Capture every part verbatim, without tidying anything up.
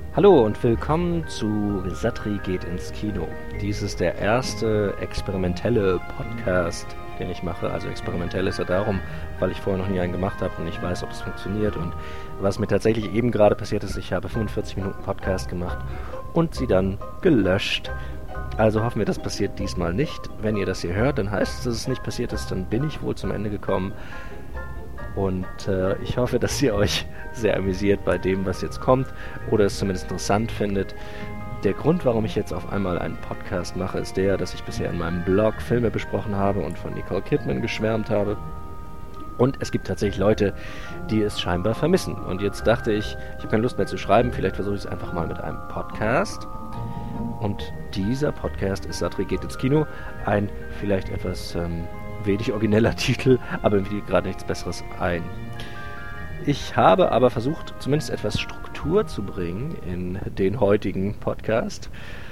Hallo und willkommen zu Satri geht ins Kino. Dies ist der erste experimentelle Podcast, den ich mache. Also experimentell ist er darum, weil ich vorher noch nie einen gemacht habe und ich weiß, ob es funktioniert. Und was mir tatsächlich eben gerade passiert ist, ich habe fünfundvierzig Minuten Podcast gemacht und sie dann gelöscht. Also hoffen wir, das passiert diesmal nicht. Wenn ihr das hier hört, dann heißt es, dass es nicht passiert ist, dann bin ich wohl zum Ende gekommen. Und äh, ich hoffe, dass ihr euch sehr amüsiert bei dem, was jetzt kommt, oder es zumindest interessant findet. Der Grund, warum ich jetzt auf einmal einen Podcast mache, ist der, dass ich bisher in meinem Blog Filme besprochen habe und von Nicole Kidman geschwärmt habe. Und es gibt tatsächlich Leute, die es scheinbar vermissen. Und jetzt dachte ich, ich habe keine Lust mehr zu schreiben, vielleicht versuche ich es einfach mal mit einem Podcast. Und dieser Podcast ist Satri geht ins Kino, ein vielleicht etwas ähm, wenig origineller Titel, aber mir fiel gerade nichts Besseres ein. Ich habe aber versucht, zumindest etwas Struktur zu bringen in den heutigen Podcast.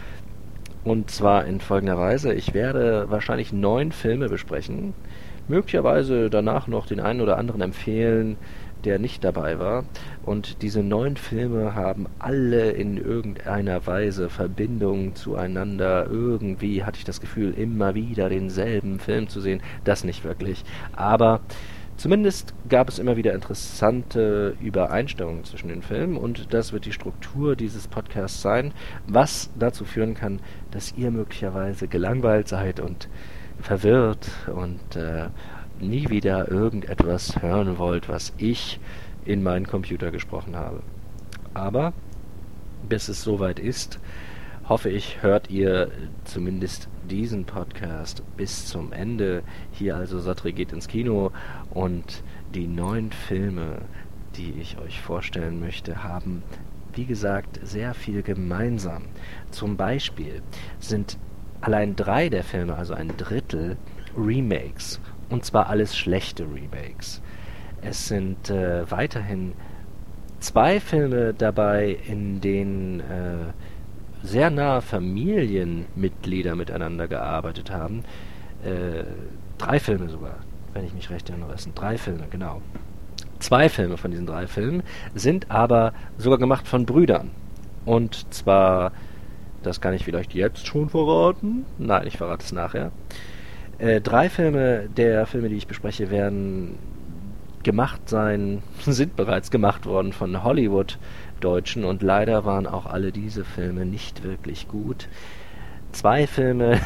Und zwar in folgender Weise. Ich werde wahrscheinlich neun Filme besprechen, möglicherweise danach noch den einen oder anderen empfehlen, der nicht dabei war. Und diese neun Filme haben alle in irgendeiner Weise Verbindung zueinander. Irgendwie hatte ich das Gefühl, immer wieder denselben Film zu sehen. Das nicht wirklich. Aber zumindest gab es immer wieder interessante Übereinstimmungen zwischen den Filmen. Und das wird die Struktur dieses Podcasts sein, was dazu führen kann, dass ihr möglicherweise gelangweilt seid und verwirrt und äh, nie wieder irgendetwas hören wollt, was ich in meinen Computer gesprochen habe. Aber bis es soweit ist, hoffe ich, hört ihr zumindest diesen Podcast bis zum Ende. Hier also Satri geht ins Kino und die neun Filme, die ich euch vorstellen möchte, haben, wie gesagt, sehr viel gemeinsam. Zum Beispiel sind allein drei der Filme, also ein Drittel, Remakes. Und zwar alles schlechte Remakes. Es sind äh, weiterhin zwei Filme dabei, in denen äh, sehr nahe Familienmitglieder miteinander gearbeitet haben. Äh, drei Filme sogar, wenn ich mich recht erinnere. Es sind drei Filme, genau. Zwei Filme von diesen drei Filmen sind aber sogar gemacht von Brüdern. Und zwar, das kann ich vielleicht jetzt schon verraten. Nein, ich verrate es nachher. Äh, drei Filme der Filme, die ich bespreche, werden gemacht sein, sind bereits gemacht worden von Hollywood-Deutschen und leider waren auch alle diese Filme nicht wirklich gut. Zwei Filme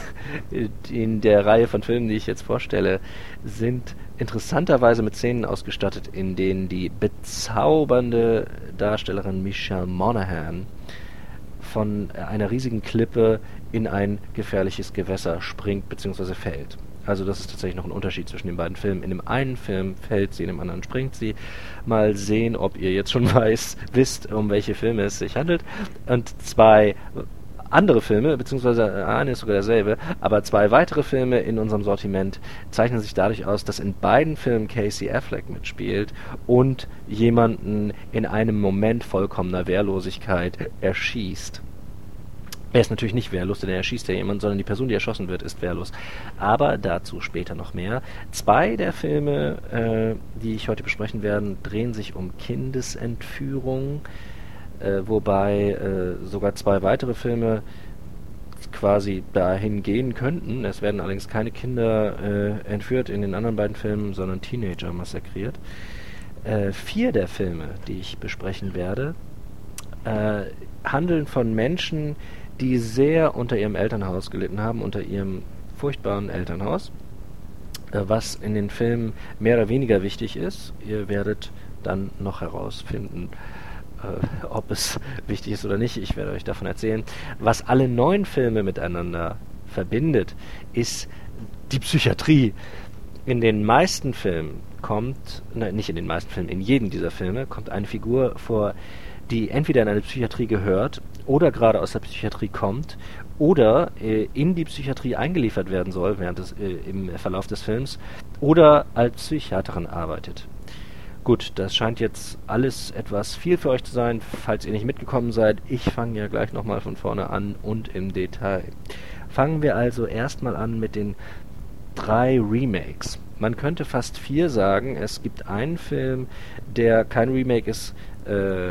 in der Reihe von Filmen, die ich jetzt vorstelle, sind interessanterweise mit Szenen ausgestattet, in denen die bezaubernde Darstellerin Michelle Monaghan von einer riesigen Klippe in ein gefährliches Gewässer springt bzw. fällt. Also das ist tatsächlich noch ein Unterschied zwischen den beiden Filmen. In dem einen Film fällt sie, in dem anderen springt sie. Mal sehen, ob ihr jetzt schon weiß, wisst, um welche Filme es sich handelt. Und zwei andere Filme, beziehungsweise eine ist sogar derselbe, aber zwei weitere Filme in unserem Sortiment zeichnen sich dadurch aus, dass in beiden Filmen Casey Affleck mitspielt und jemanden in einem Moment vollkommener Wehrlosigkeit erschießt. Er ist natürlich nicht wehrlos, denn er erschießt ja jemanden, sondern die Person, die erschossen wird, ist wehrlos. Aber dazu später noch mehr. Zwei der Filme, äh, die ich heute besprechen werde, drehen sich um Kindesentführung, äh, wobei äh, sogar zwei weitere Filme quasi dahin gehen könnten. Es werden allerdings keine Kinder äh, entführt in den anderen beiden Filmen, sondern Teenager massakriert. Äh, vier der Filme, die ich besprechen werde, äh, handeln von Menschen, die sehr unter ihrem Elternhaus gelitten haben, unter ihrem furchtbaren Elternhaus, äh, was in den Filmen mehr oder weniger wichtig ist. Ihr werdet dann noch herausfinden, äh, ob es wichtig ist oder nicht. Ich werde euch davon erzählen. Was alle neun Filme miteinander verbindet, ist die Psychiatrie. In den meisten Filmen kommt, nein, nicht in den meisten Filmen, in jedem dieser Filme kommt eine Figur vor, die entweder in eine Psychiatrie gehört oder gerade aus der Psychiatrie kommt oder äh, in die Psychiatrie eingeliefert werden soll während des, äh, im Verlauf des Films oder als Psychiaterin arbeitet. Gut, das scheint jetzt alles etwas viel für euch zu sein, falls ihr nicht mitgekommen seid. Ich fange ja gleich nochmal von vorne an und im Detail. Fangen wir also erstmal an mit den drei Remakes. Man könnte fast vier sagen. Es gibt einen Film, der kein Remake ist, äh,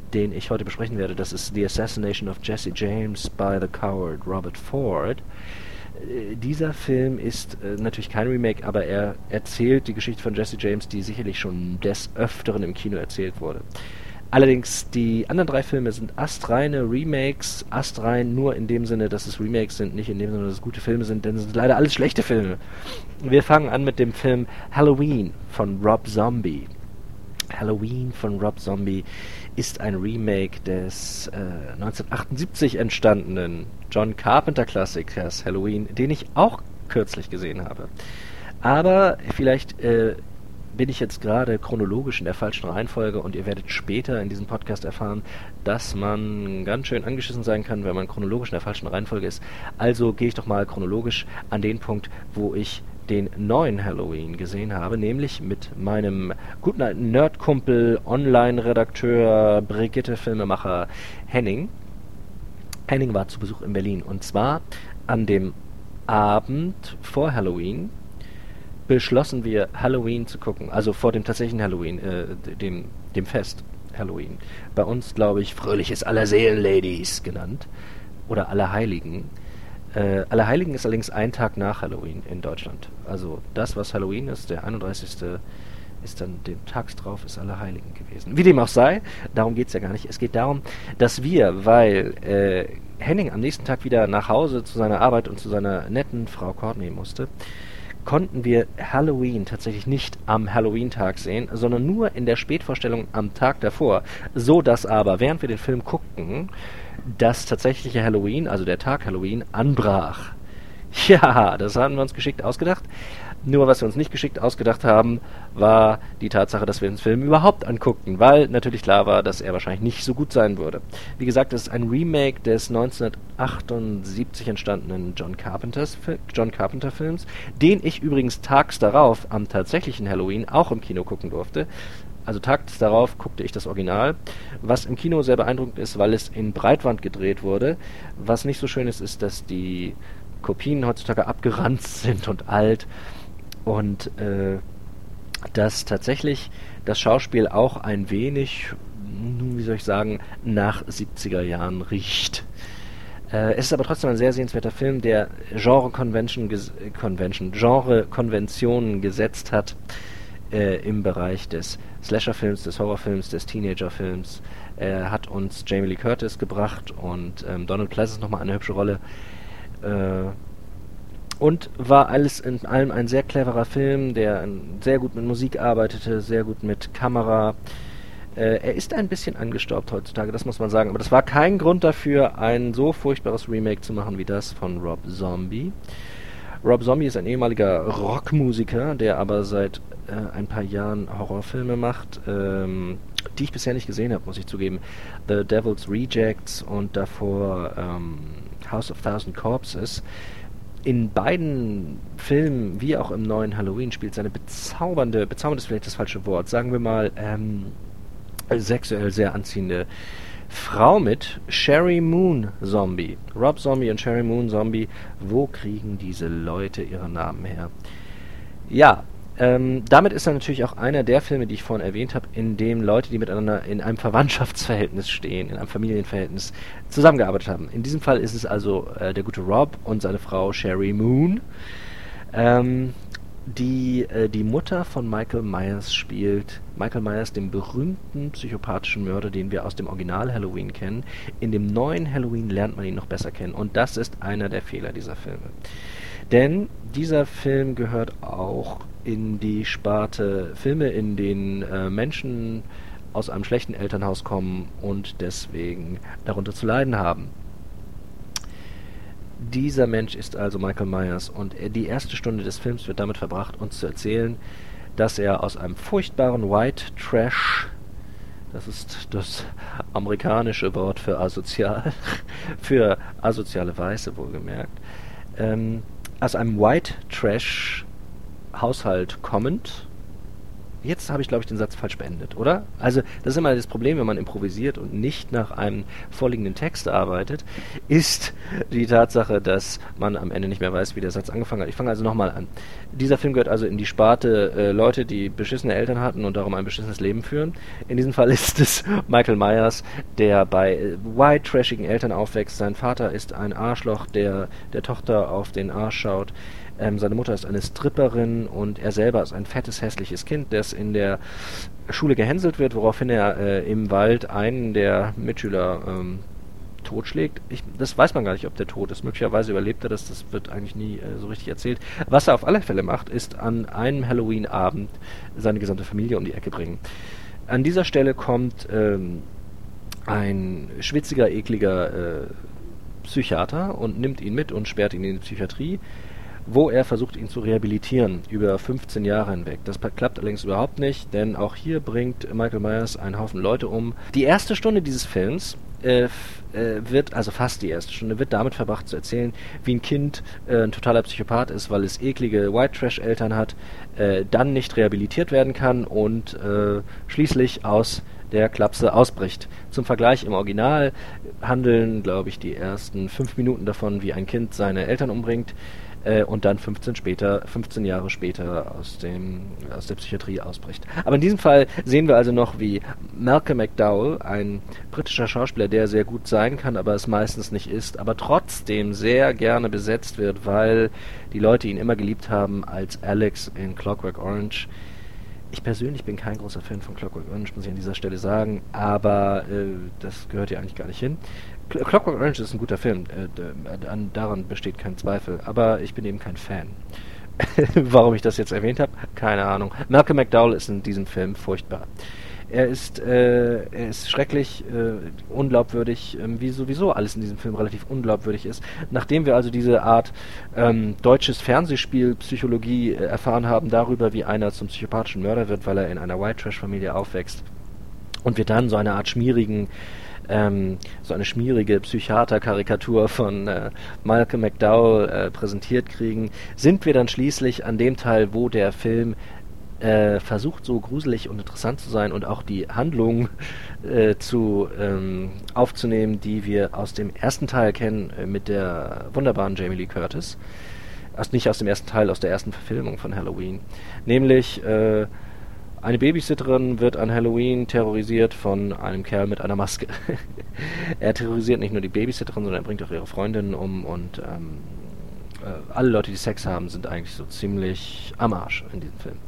den ich heute besprechen werde. Das ist The Assassination of Jesse James by the Coward Robert Ford. Äh, dieser Film ist äh, natürlich kein Remake, aber er erzählt die Geschichte von Jesse James, die sicherlich schon des Öfteren im Kino erzählt wurde. Allerdings, die anderen drei Filme sind astreine Remakes, astrein nur in dem Sinne, dass es Remakes sind, nicht in dem Sinne, dass es gute Filme sind, denn es sind leider alles schlechte Filme. Wir fangen an mit dem Film Halloween von Rob Zombie. Halloween von Rob Zombie ist ein Remake des äh, neunzehnhundertachtundsiebzig entstandenen John Carpenter-Klassikers Halloween, den ich auch kürzlich gesehen habe. Aber vielleicht äh, bin ich jetzt gerade chronologisch in der falschen Reihenfolge und ihr werdet später in diesem Podcast erfahren, dass man ganz schön angeschissen sein kann, wenn man chronologisch in der falschen Reihenfolge ist. Also gehe ich doch mal chronologisch an den Punkt, wo ich den neuen Halloween gesehen habe, nämlich mit meinem guten alten Nerdkumpel, Online-Redakteur, Brigitte-Filmemacher Henning. Henning war zu Besuch in Berlin und zwar an dem Abend vor Halloween beschlossen wir, Halloween zu gucken. Also vor dem tatsächlichen Halloween, äh, dem, dem Fest Halloween. Bei uns, glaube ich, Fröhliches Allerseelen-Ladies genannt. Oder Allerheiligen. Äh, Allerheiligen ist allerdings ein Tag nach Halloween in Deutschland. Also das, was Halloween ist, der einunddreißigste ist dann, den Tags drauf ist Allerheiligen gewesen. Wie dem auch sei, darum geht es ja gar nicht. Es geht darum, dass wir, weil äh, Henning am nächsten Tag wieder nach Hause zu seiner Arbeit und zu seiner netten Frau Courtney musste, konnten wir Halloween tatsächlich nicht am Halloween-Tag sehen, sondern nur in der Spätvorstellung am Tag davor. So dass aber, während wir den Film guckten, das tatsächliche Halloween, also der Tag Halloween, anbrach. Ja, das haben wir uns geschickt ausgedacht. Nur was wir uns nicht geschickt ausgedacht haben, war die Tatsache, dass wir den Film überhaupt anguckten, weil natürlich klar war, dass er wahrscheinlich nicht so gut sein würde. Wie gesagt, es ist ein Remake des neunzehnhundertachtundsiebzig entstandenen John Carpenters, John Carpenter Films, den ich übrigens tags darauf am tatsächlichen Halloween auch im Kino gucken durfte. Also tags darauf guckte ich das Original, was im Kino sehr beeindruckend ist, weil es in Breitwand gedreht wurde. Was nicht so schön ist, ist, dass die Kopien heutzutage abgeranzt sind und alt. Und äh, dass tatsächlich das Schauspiel auch ein wenig, wie soll ich sagen, nach siebziger Jahren riecht. Äh, es ist aber trotzdem ein sehr sehenswerter Film, der Genre-Convention, Convention, Genre-Konventionen gesetzt hat äh, im Bereich des Slasher-Films, des Horrorfilms, des Teenager-Films. Er hat uns Jamie Lee Curtis gebracht und ähm, Donald Pleasence nochmal eine hübsche Rolle. Äh, Und war alles in allem ein sehr cleverer Film, der sehr gut mit Musik arbeitete, sehr gut mit Kamera. Äh, er ist ein bisschen angestaubt heutzutage, das muss man sagen. Aber das war kein Grund dafür, ein so furchtbares Remake zu machen wie das von Rob Zombie. Rob Zombie ist ein ehemaliger Rockmusiker, der aber seit äh, ein paar Jahren Horrorfilme macht, ähm, die ich bisher nicht gesehen habe, muss ich zugeben. The Devil's Rejects und davor ähm, House of Thousand Corpses. In beiden Filmen, wie auch im neuen Halloween, spielt seine bezaubernde, bezaubernde ist vielleicht das falsche Wort, sagen wir mal, ähm, sexuell sehr anziehende Frau mit, Sheri Moon Zombie. Rob Zombie und Sheri Moon Zombie, wo kriegen diese Leute ihre Namen her? Ja, ähm, damit ist er natürlich auch einer der Filme, die ich vorhin erwähnt habe, in dem Leute, die miteinander in einem Verwandtschaftsverhältnis stehen, in einem Familienverhältnis zusammengearbeitet haben. In diesem Fall ist es also äh, der gute Rob und seine Frau Sheri Moon, ähm, die äh, die Mutter von Michael Myers spielt. Michael Myers, dem berühmten psychopathischen Mörder, den wir aus dem Original Halloween kennen. In dem neuen Halloween lernt man ihn noch besser kennen. Und das ist einer der Fehler dieser Filme. Denn dieser Film gehört auch in die Sparte Filme, in denen äh, Menschen aus einem schlechten Elternhaus kommen und deswegen darunter zu leiden haben. Dieser Mensch ist also Michael Myers und die erste Stunde des Films wird damit verbracht, uns zu erzählen, dass er aus einem furchtbaren White Trash, das ist das amerikanische Wort für asozial, für asoziale Weiße wohlgemerkt, ähm, aus einem White Trash Haushalt kommend, Jetzt habe ich, glaube ich, den Satz falsch beendet, oder? Also, das ist immer das Problem, wenn man improvisiert und nicht nach einem vorliegenden Text arbeitet, ist die Tatsache, dass man am Ende nicht mehr weiß, wie der Satz angefangen hat. Ich fange also nochmal an. Dieser Film gehört also in die Sparte äh, Leute, die beschissene Eltern hatten und darum ein beschissenes Leben führen. In diesem Fall ist es Michael Myers, der bei äh, white, trashigen Eltern aufwächst. Sein Vater ist ein Arschloch, der der Tochter auf den Arsch schaut. Ähm, seine Mutter ist eine Stripperin und er selber ist ein fettes, hässliches Kind, das in der Schule gehänselt wird, woraufhin er äh, im Wald einen der Mitschüler ähm, totschlägt. Ich, das weiß man gar nicht, ob der tot ist. Möglicherweise überlebt er das, das wird eigentlich nie äh, so richtig erzählt. Was er auf alle Fälle macht, ist an einem Halloween-Abend seine gesamte Familie um die Ecke bringen. An dieser Stelle kommt ähm, ein schwitziger, ekliger äh, Psychiater und nimmt ihn mit und sperrt ihn in die Psychiatrie, wo er versucht, ihn zu rehabilitieren über fünfzehn Jahre hinweg. Das klappt allerdings überhaupt nicht, denn auch hier bringt Michael Myers einen Haufen Leute um. Die erste Stunde dieses Films äh, äh, wird, also fast die erste Stunde, wird damit verbracht zu erzählen, wie ein Kind äh, ein totaler Psychopath ist, weil es eklige White-Trash-Eltern hat, äh, dann nicht rehabilitiert werden kann und äh, schließlich aus der Klapse ausbricht. Zum Vergleich, im Original handeln, glaube ich, die ersten fünf Minuten davon, wie ein Kind seine Eltern umbringt, äh, und dann fünfzehn später, fünfzehn Jahre später aus dem aus der Psychiatrie ausbricht. Aber in diesem Fall sehen wir also noch, wie Malcolm McDowell, ein britischer Schauspieler, der sehr gut sein kann, aber es meistens nicht ist, aber trotzdem sehr gerne besetzt wird, weil die Leute ihn immer geliebt haben als Alex in Clockwork Orange. Ich persönlich bin kein großer Fan von Clockwork Orange, muss ich an dieser Stelle sagen, aber äh, das gehört ja eigentlich gar nicht hin. Clockwork Orange ist ein guter Film, äh, an, daran besteht kein Zweifel, aber ich bin eben kein Fan. Warum ich das jetzt erwähnt habe, keine Ahnung. Malcolm McDowell ist in diesem Film furchtbar. Er ist, äh, er ist schrecklich, äh, unglaubwürdig, äh, wie sowieso alles in diesem Film relativ unglaubwürdig ist. Nachdem wir also diese Art ähm, deutsches Fernsehspiel Psychologie äh, erfahren haben darüber, wie einer zum psychopathischen Mörder wird, weil er in einer White-Trash-Familie aufwächst und wir dann so eine Art schmierigen Ähm, so eine schmierige Psychiater-Karikatur von äh, Malcolm McDowell äh, präsentiert kriegen, sind wir dann schließlich an dem Teil, wo der Film äh, versucht, so gruselig und interessant zu sein und auch die Handlung äh, zu ähm, aufzunehmen, die wir aus dem ersten Teil kennen, äh, mit der wunderbaren Jamie Lee Curtis. Also nicht aus dem ersten Teil, aus der ersten Verfilmung von Halloween. Nämlich äh, eine Babysitterin wird an Halloween terrorisiert von einem Kerl mit einer Maske. Er terrorisiert nicht nur die Babysitterin, sondern er bringt auch ihre Freundinnen um und ähm, äh, alle Leute, die Sex haben, sind eigentlich so ziemlich am Arsch in diesem Film.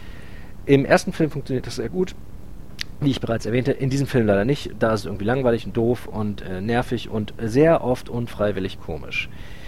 Im ersten Film funktioniert das sehr gut, wie ich bereits erwähnte. In diesem Film leider nicht. Da ist es irgendwie langweilig und doof und äh, nervig und sehr oft unfreiwillig komisch.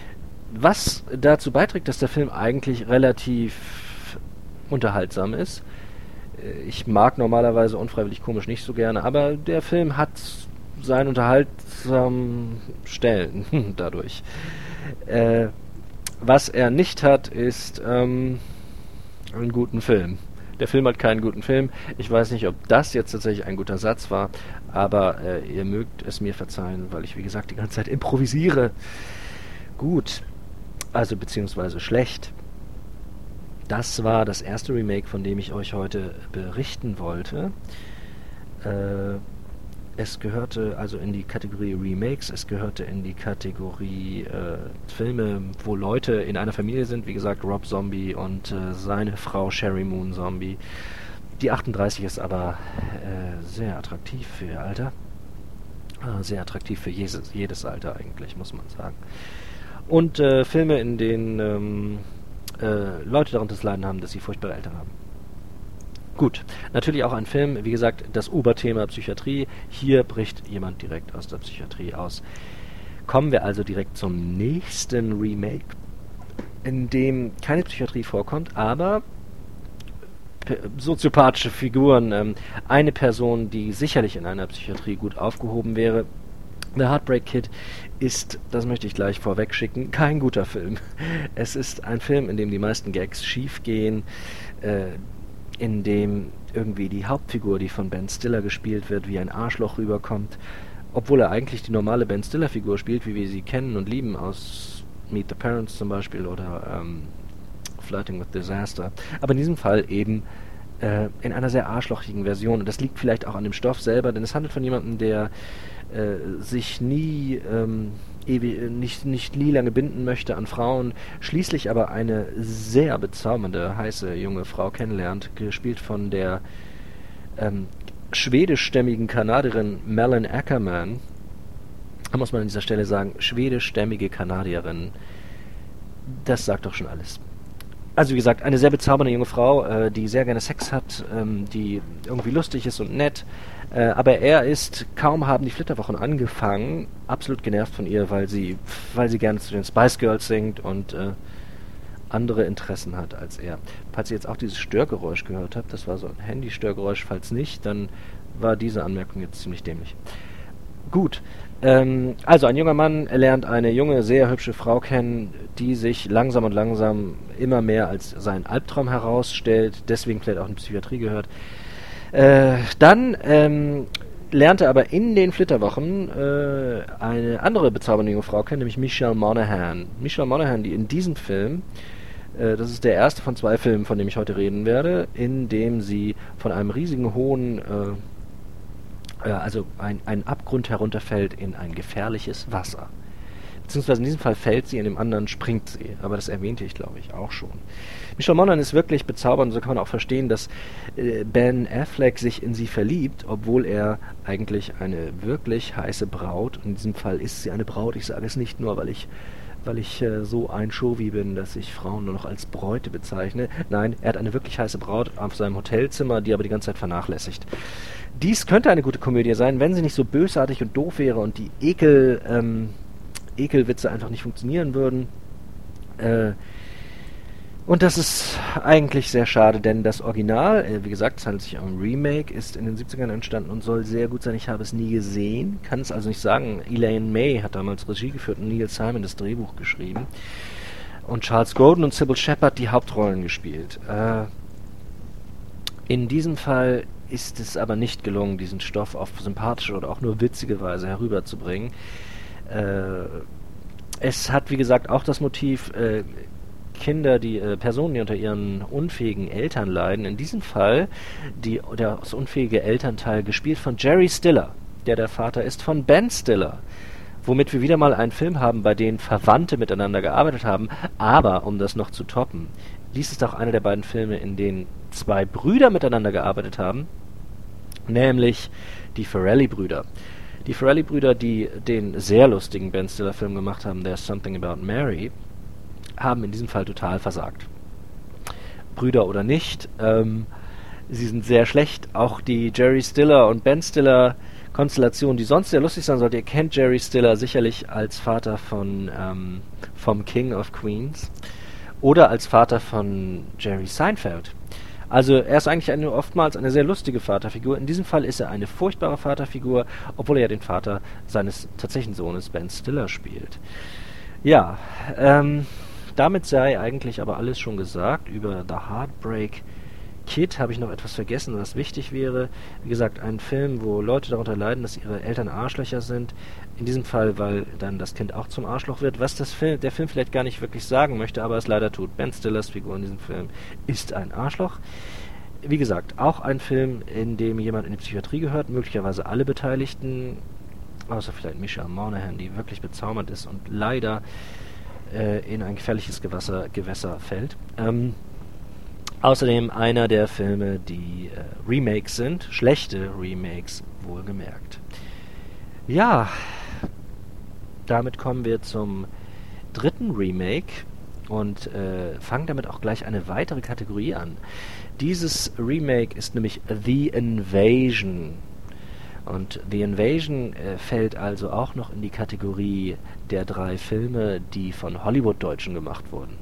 Was dazu beiträgt, dass der Film eigentlich relativ unterhaltsam ist. Ich mag normalerweise unfreiwillig komisch nicht so gerne, aber der Film hat seine unterhaltsamen Stellen dadurch. Äh, was er nicht hat, ist ähm, einen guten Film. Der Film hat keinen guten Film. Ich weiß nicht, ob das jetzt tatsächlich ein guter Satz war, aber äh, ihr mögt es mir verzeihen, weil ich, wie gesagt, die ganze Zeit improvisiere. Gut, also beziehungsweise schlecht. Das war das erste Remake, von dem ich euch heute berichten wollte. Äh, es gehörte also in die Kategorie Remakes, es gehörte in die Kategorie äh, Filme, wo Leute in einer Familie sind, wie gesagt Rob Zombie und äh, seine Frau Sherry Moon Zombie. Die achtunddreißig ist aber äh, sehr attraktiv für ihr Alter. Äh, sehr attraktiv für jedes, jedes Alter eigentlich, muss man sagen. Und äh, Filme, in denen ähm, äh, Leute darunter zu leiden haben, dass sie furchtbare Eltern haben. Gut, natürlich auch ein Film, wie gesagt, das Oberthema Psychiatrie. Hier bricht jemand direkt aus der Psychiatrie aus. Kommen wir also direkt zum nächsten Remake, in dem keine Psychiatrie vorkommt, aber soziopathische Figuren. Ähm, eine Person, die sicherlich in einer Psychiatrie gut aufgehoben wäre. The Heartbreak Kid ist, das möchte ich gleich vorweg schicken, kein guter Film. Es ist ein Film, in dem die meisten Gags schief gehen, äh, in dem irgendwie die Hauptfigur, die von Ben Stiller gespielt wird, wie ein Arschloch rüberkommt, obwohl er eigentlich die normale Ben Stiller-Figur spielt, wie wir sie kennen und lieben aus Meet the Parents zum Beispiel oder ähm, Flirting with Disaster. Aber in diesem Fall eben äh, in einer sehr arschlochigen Version. Und das liegt vielleicht auch an dem Stoff selber, denn es handelt von jemandem, der äh, sich nie... Ähm, ewig, nicht, nicht nie lange binden möchte an Frauen, schließlich aber eine sehr bezaubernde, heiße junge Frau kennenlernt, gespielt von der ähm, schwedischstämmigen Kanadierin Malin Ackerman. Da muss man an dieser Stelle sagen, schwedischstämmige Kanadierin, das sagt doch schon alles. Also wie gesagt, eine sehr bezaubernde junge Frau, äh, die sehr gerne Sex hat, ähm, die irgendwie lustig ist und nett. Äh, aber er ist, kaum haben die Flitterwochen angefangen, absolut genervt von ihr, weil sie, weil sie gerne zu den Spice Girls singt und äh, andere Interessen hat als er. Falls ihr jetzt auch dieses Störgeräusch gehört habt, das war so ein Handy-Störgeräusch, falls nicht, dann war diese Anmerkung jetzt ziemlich dämlich. Gut. Ähm, also ein junger Mann lernt eine junge, sehr hübsche Frau kennen, die sich langsam und langsam immer mehr als sein Albtraum herausstellt, deswegen vielleicht auch in die Psychiatrie gehört. Äh, dann ähm, lernt er aber in den Flitterwochen äh, eine andere bezaubernde junge Frau kennen, nämlich Michelle Monaghan. Michelle Monaghan, die in diesem Film, äh, das ist der erste von zwei Filmen, von dem ich heute reden werde, in dem sie von einem riesigen hohen... Äh, also ein, ein Abgrund herunterfällt in ein gefährliches Wasser. Beziehungsweise in diesem Fall fällt sie, in dem anderen springt sie. Aber das erwähnte ich, glaube ich, auch schon. Michelle Monaghan ist wirklich bezaubernd. So kann man auch verstehen, dass äh, Ben Affleck sich in sie verliebt, obwohl er eigentlich eine wirklich heiße Braut, und in diesem Fall ist sie eine Braut, ich sage es nicht nur, weil ich weil ich äh, so ein Chauvi bin, dass ich Frauen nur noch als Bräute bezeichne. Nein, er hat eine wirklich heiße Braut auf seinem Hotelzimmer, die aber die ganze Zeit vernachlässigt. Dies könnte eine gute Komödie sein, wenn sie nicht so bösartig und doof wäre und die Ekel, ähm, Ekelwitze einfach nicht funktionieren würden. Äh, und das ist eigentlich sehr schade, denn das Original, äh, wie gesagt, es handelt sich um ein Remake, ist in den siebzigern entstanden und soll sehr gut sein. Ich habe es nie gesehen, kann es also nicht sagen. Elaine May hat damals Regie geführt und Neil Simon das Drehbuch geschrieben. Und Charles Grodin und Sybil Shepherd die Hauptrollen gespielt. Äh, in diesem Fall ist es aber nicht gelungen, diesen Stoff auf sympathische oder auch nur witzige Weise herüberzubringen. Äh, es hat, wie gesagt, auch das Motiv, äh, Kinder, die äh, Personen, die unter ihren unfähigen Eltern leiden. In diesem Fall die, der, das unfähige Elternteil gespielt von Jerry Stiller, der der Vater ist von Ben Stiller. Womit wir wieder mal einen Film haben, bei dem Verwandte miteinander gearbeitet haben. Aber, um das noch zu toppen, dies ist auch einer der beiden Filme, in denen zwei Brüder miteinander gearbeitet haben, nämlich die Farrelly-Brüder. Die Farrelly-Brüder, die den sehr lustigen Ben Stiller-Film gemacht haben, There's Something About Mary, haben in diesem Fall total versagt. Brüder oder nicht, ähm, sie sind sehr schlecht. Auch die Jerry Stiller und Ben Stiller Konstellation, die sonst sehr lustig sein sollte. Ihr kennt Jerry Stiller sicherlich als Vater von ähm, vom King of Queens oder als Vater von Jerry Seinfeld. Also er ist eigentlich eine, oftmals eine sehr lustige Vaterfigur. In diesem Fall ist er eine furchtbare Vaterfigur, obwohl er ja den Vater seines tatsächlichen Sohnes Ben Stiller spielt. Ja, ähm, damit sei eigentlich aber alles schon gesagt. Über The Heartbreak Kid habe ich noch etwas vergessen, was wichtig wäre. Wie gesagt, ein Film, wo Leute darunter leiden, dass ihre Eltern Arschlöcher sind. In diesem Fall, weil dann das Kind auch zum Arschloch wird, was das Film, der Film vielleicht gar nicht wirklich sagen möchte, aber es leider tut. Ben Stillers Figur in diesem Film ist ein Arschloch. Wie gesagt, auch ein Film, in dem jemand in die Psychiatrie gehört, möglicherweise alle Beteiligten, außer vielleicht Michelle Monaghan, die wirklich bezaubernd ist und leider äh, in ein gefährliches Gewässer, Gewässer fällt. Ähm, außerdem einer der Filme, die äh, Remakes sind, schlechte Remakes, wohlgemerkt. Ja, damit kommen wir zum dritten Remake und äh, fangen damit auch gleich eine weitere Kategorie an. Dieses Remake ist nämlich The Invasion. Und The Invasion äh, fällt also auch noch in die Kategorie der drei Filme, die von Hollywood-Deutschen gemacht wurden.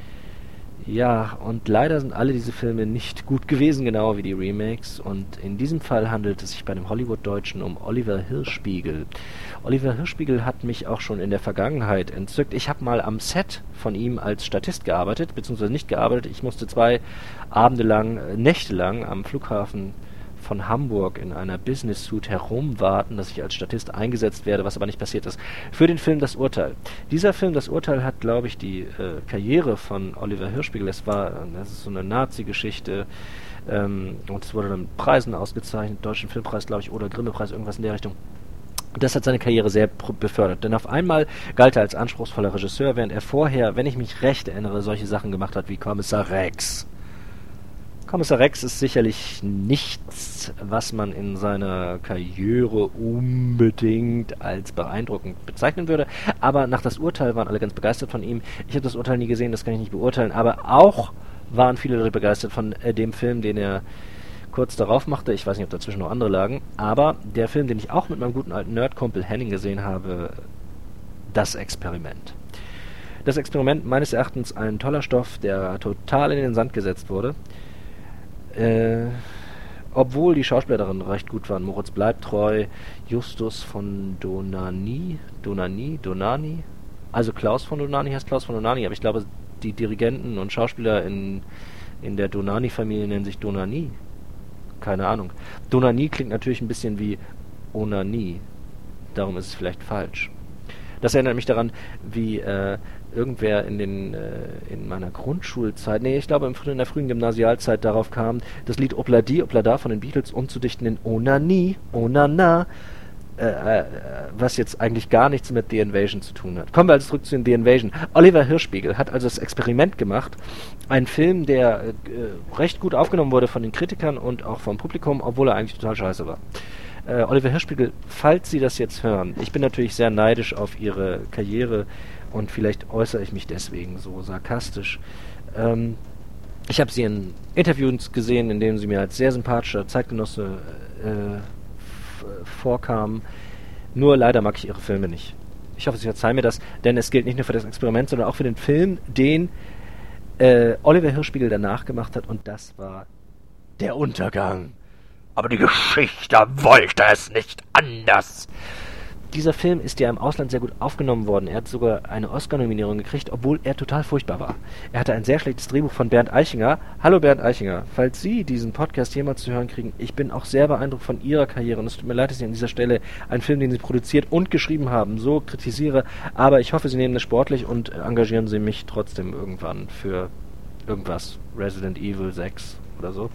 Ja, und leider sind alle diese Filme nicht gut gewesen, genau wie die Remakes. Und in diesem Fall handelt es sich bei dem Hollywood-Deutschen um Oliver Hirschbiegel. Oliver Hirschbiegel hat mich auch schon in der Vergangenheit entzückt. Ich habe mal am Set von ihm als Statist gearbeitet, beziehungsweise nicht gearbeitet. Ich musste zwei Abende lang, äh, Nächte lang am Flughafen von Hamburg in einer Business-Suit herumwarten, dass ich als Statist eingesetzt werde, was aber nicht passiert ist, für den Film Das Urteil. Dieser Film Das Urteil hat, glaube ich, die äh, Karriere von Oliver Hirschbiegel, es war, das ist so eine Nazi-Geschichte, ähm, und es wurde dann mit Preisen ausgezeichnet, Deutschen Filmpreis, glaube ich, oder Grimme-Preis, irgendwas in der Richtung. Das hat seine Karriere sehr befördert, denn auf einmal galt er als anspruchsvoller Regisseur, während er vorher, wenn ich mich recht erinnere, solche Sachen gemacht hat wie Kommissar Rex. Kommissar Rex ist sicherlich nichts, was man in seiner Karriere unbedingt als beeindruckend bezeichnen würde, aber nach Das Urteil waren alle ganz begeistert von ihm. Ich habe Das Urteil nie gesehen, das kann ich nicht beurteilen, aber auch waren viele Leute begeistert von äh, dem Film, den er kurz darauf machte. Ich weiß nicht, ob dazwischen noch andere lagen, aber der Film, den ich auch mit meinem guten alten Nerdkumpel Henning gesehen habe, Das Experiment. Das Experiment, meines Erachtens ein toller Stoff, der total in den Sand gesetzt wurde. Äh, obwohl die Schauspieler darin recht gut waren. Moritz Bleibtreu, Justus von Donani, Donani, Donani, also Klaus von Donani heißt Klaus von Donani, aber ich glaube, die Dirigenten und Schauspieler in, in der Donani-Familie nennen sich Donani. Keine Ahnung. Donani klingt natürlich ein bisschen wie Onanie. Darum ist es vielleicht falsch. Das erinnert mich daran, wie äh, irgendwer in den äh, in meiner Grundschulzeit, nee, ich glaube in der frühen Gymnasialzeit darauf kam, das Lied Obladi Oblada von den Beatles umzudichten in Onanie, Onana, äh, äh, was jetzt eigentlich gar nichts mit The Invasion zu tun hat. Kommen wir also zurück zu The Invasion. Oliver Hirschbiegel hat also das Experiment gemacht, ein Film, der äh, recht gut aufgenommen wurde von den Kritikern und auch vom Publikum, obwohl er eigentlich total scheiße war. Äh, Oliver Hirschbiegel, falls Sie das jetzt hören, ich bin natürlich sehr neidisch auf Ihre Karriere und vielleicht äußere ich mich deswegen so sarkastisch. Ähm, ich habe Sie in Interviews gesehen, in denen Sie mir als sehr sympathischer Zeitgenosse äh, vorkamen. Nur leider mag ich Ihre Filme nicht. Ich hoffe, Sie verzeihen mir das, denn es gilt nicht nur für das Experiment, sondern auch für den Film, den äh, Oliver Hirschbiegel danach gemacht hat, und das war Der Untergang. Aber die Geschichte wollte es nicht anders. Dieser Film ist ja im Ausland sehr gut aufgenommen worden. Er hat sogar eine Oscar-Nominierung gekriegt, obwohl er total furchtbar war. Er hatte ein sehr schlechtes Drehbuch von Bernd Eichinger. Hallo Bernd Eichinger, falls Sie diesen Podcast jemals zu hören kriegen, ich bin auch sehr beeindruckt von Ihrer Karriere und es tut mir leid, dass ich an dieser Stelle einen Film, den Sie produziert und geschrieben haben, so kritisiere, aber ich hoffe, Sie nehmen das sportlich und engagieren Sie mich trotzdem irgendwann für irgendwas. Resident Evil sechs oder so.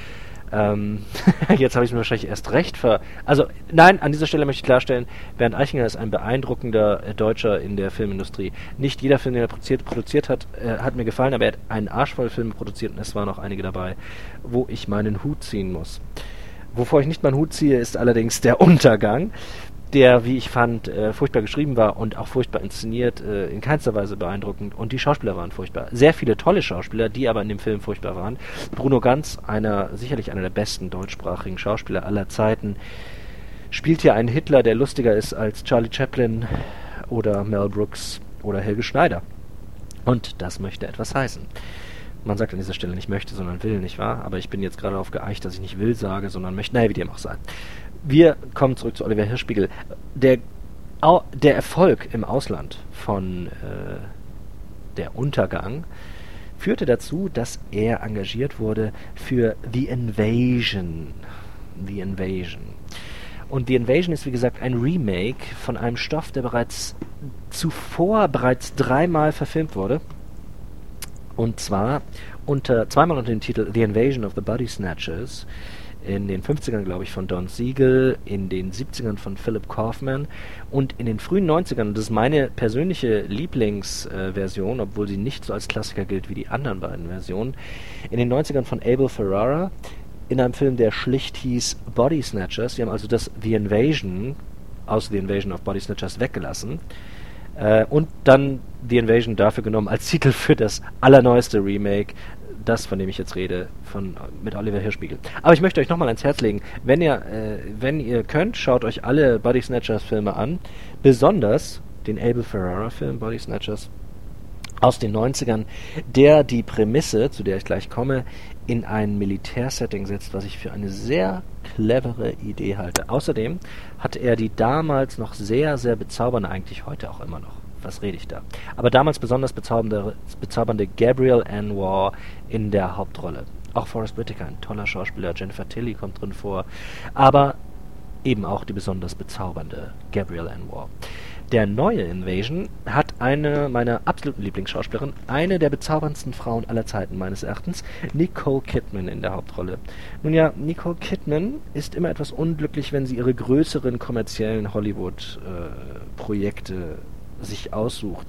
Ähm, jetzt habe ich es mir wahrscheinlich erst recht ver... Also, nein, an dieser Stelle möchte ich klarstellen, Bernd Eichinger ist ein beeindruckender äh, Deutscher in der Filmindustrie. Nicht jeder Film, den er produziert, produziert hat, äh, hat mir gefallen, aber er hat einen Arsch voll Filme produziert und es waren auch einige dabei, wo ich meinen Hut ziehen muss. Wovor ich nicht meinen Hut ziehe, ist allerdings Der Untergang, der, wie ich fand, äh, furchtbar geschrieben war und auch furchtbar inszeniert, äh, in keinster Weise beeindruckend, und die Schauspieler waren furchtbar. Sehr viele tolle Schauspieler, die aber in dem Film furchtbar waren. Bruno Ganz, einer sicherlich einer der besten deutschsprachigen Schauspieler aller Zeiten, spielt hier einen Hitler, der lustiger ist als Charlie Chaplin oder Mel Brooks oder Helge Schneider. Und das möchte etwas heißen. Man sagt an dieser Stelle nicht möchte, sondern will, nicht wahr? Aber ich bin jetzt gerade darauf geeicht, dass ich nicht will sage, sondern möchte. Naja, wie dem auch sei. Wir kommen zurück zu Oliver Hirschbiegel. Der, au, der Erfolg im Ausland von äh, Der Untergang führte dazu, dass er engagiert wurde für The Invasion. The Invasion. Und The Invasion ist, wie gesagt, ein Remake von einem Stoff, der bereits zuvor bereits dreimal verfilmt wurde. Und zwar unter zweimal unter dem Titel The Invasion of the Body Snatchers, in den fünfzigern, glaube ich, von Don Siegel, in den siebzigern von Philip Kaufman und in den frühen neunzigern, das ist meine persönliche Lieblingsversion, äh, obwohl sie nicht so als Klassiker gilt wie die anderen beiden Versionen, in den neunzigern von Abel Ferrara, in einem Film, der schlicht hieß Body Snatchers. Wir haben also das The Invasion aus The Invasion of Body Snatchers weggelassen. Äh, und dann The Invasion dafür genommen als Titel für das allerneueste Remake, das, von dem ich jetzt rede, von mit Oliver Hirschbiegel. Aber ich möchte euch nochmal ans Herz legen, wenn ihr, äh, wenn ihr könnt, schaut euch alle Body Snatchers Filme an, besonders den Abel Ferrara Film Body Snatchers aus den neunzigern, der die Prämisse, zu der ich gleich komme, in ein Militärsetting setzt, was ich für eine sehr clevere Idee halte. Außerdem hatte er die damals noch sehr, sehr bezaubernde, eigentlich heute auch immer noch, was rede ich da, aber damals besonders bezaubernde, bezaubernde Gabrielle Anwar in der Hauptrolle. Auch Forest Whitaker, ein toller Schauspieler, Jennifer Tilly kommt drin vor, aber eben auch die besonders bezaubernde Gabrielle Anwar. Der neue Invasion hat eine meiner absoluten Lieblingsschauspielerinnen, eine der bezauberndsten Frauen aller Zeiten meines Erachtens, Nicole Kidman in der Hauptrolle. Nun ja, Nicole Kidman ist immer etwas unglücklich, wenn sie ihre größeren kommerziellen Hollywood-Projekte äh, sich aussucht.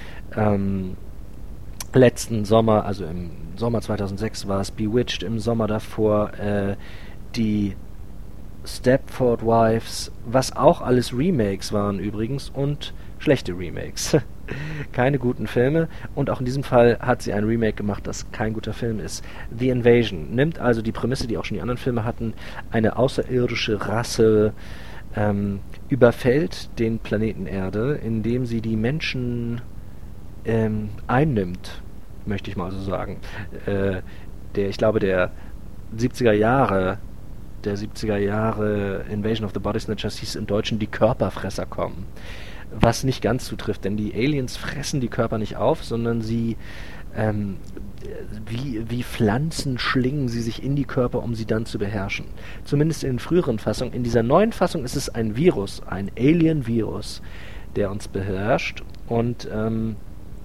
Ähm, letzten Sommer, also im Sommer zweitausendsechs war es Bewitched, im Sommer davor äh, die Stepford Wives, was auch alles Remakes waren übrigens und schlechte Remakes. Keine guten Filme und auch in diesem Fall hat sie ein Remake gemacht, das kein guter Film ist. The Invasion nimmt also die Prämisse, die auch schon die anderen Filme hatten, eine außerirdische Rasse ähm, überfällt den Planeten Erde, indem sie die Menschen ähm, einnimmt, möchte ich mal so sagen. Äh, der, ich glaube, der siebziger Jahre der siebziger Jahre Invasion of the Body Snatchers hieß im Deutschen die Körperfresser kommen. Was nicht ganz zutrifft, denn die Aliens fressen die Körper nicht auf, sondern sie ähm, wie, wie Pflanzen schlingen sie sich in die Körper, um sie dann zu beherrschen. Zumindest in früheren Fassungen. In dieser neuen Fassung ist es ein Virus, ein Alien-Virus, der uns beherrscht und ähm,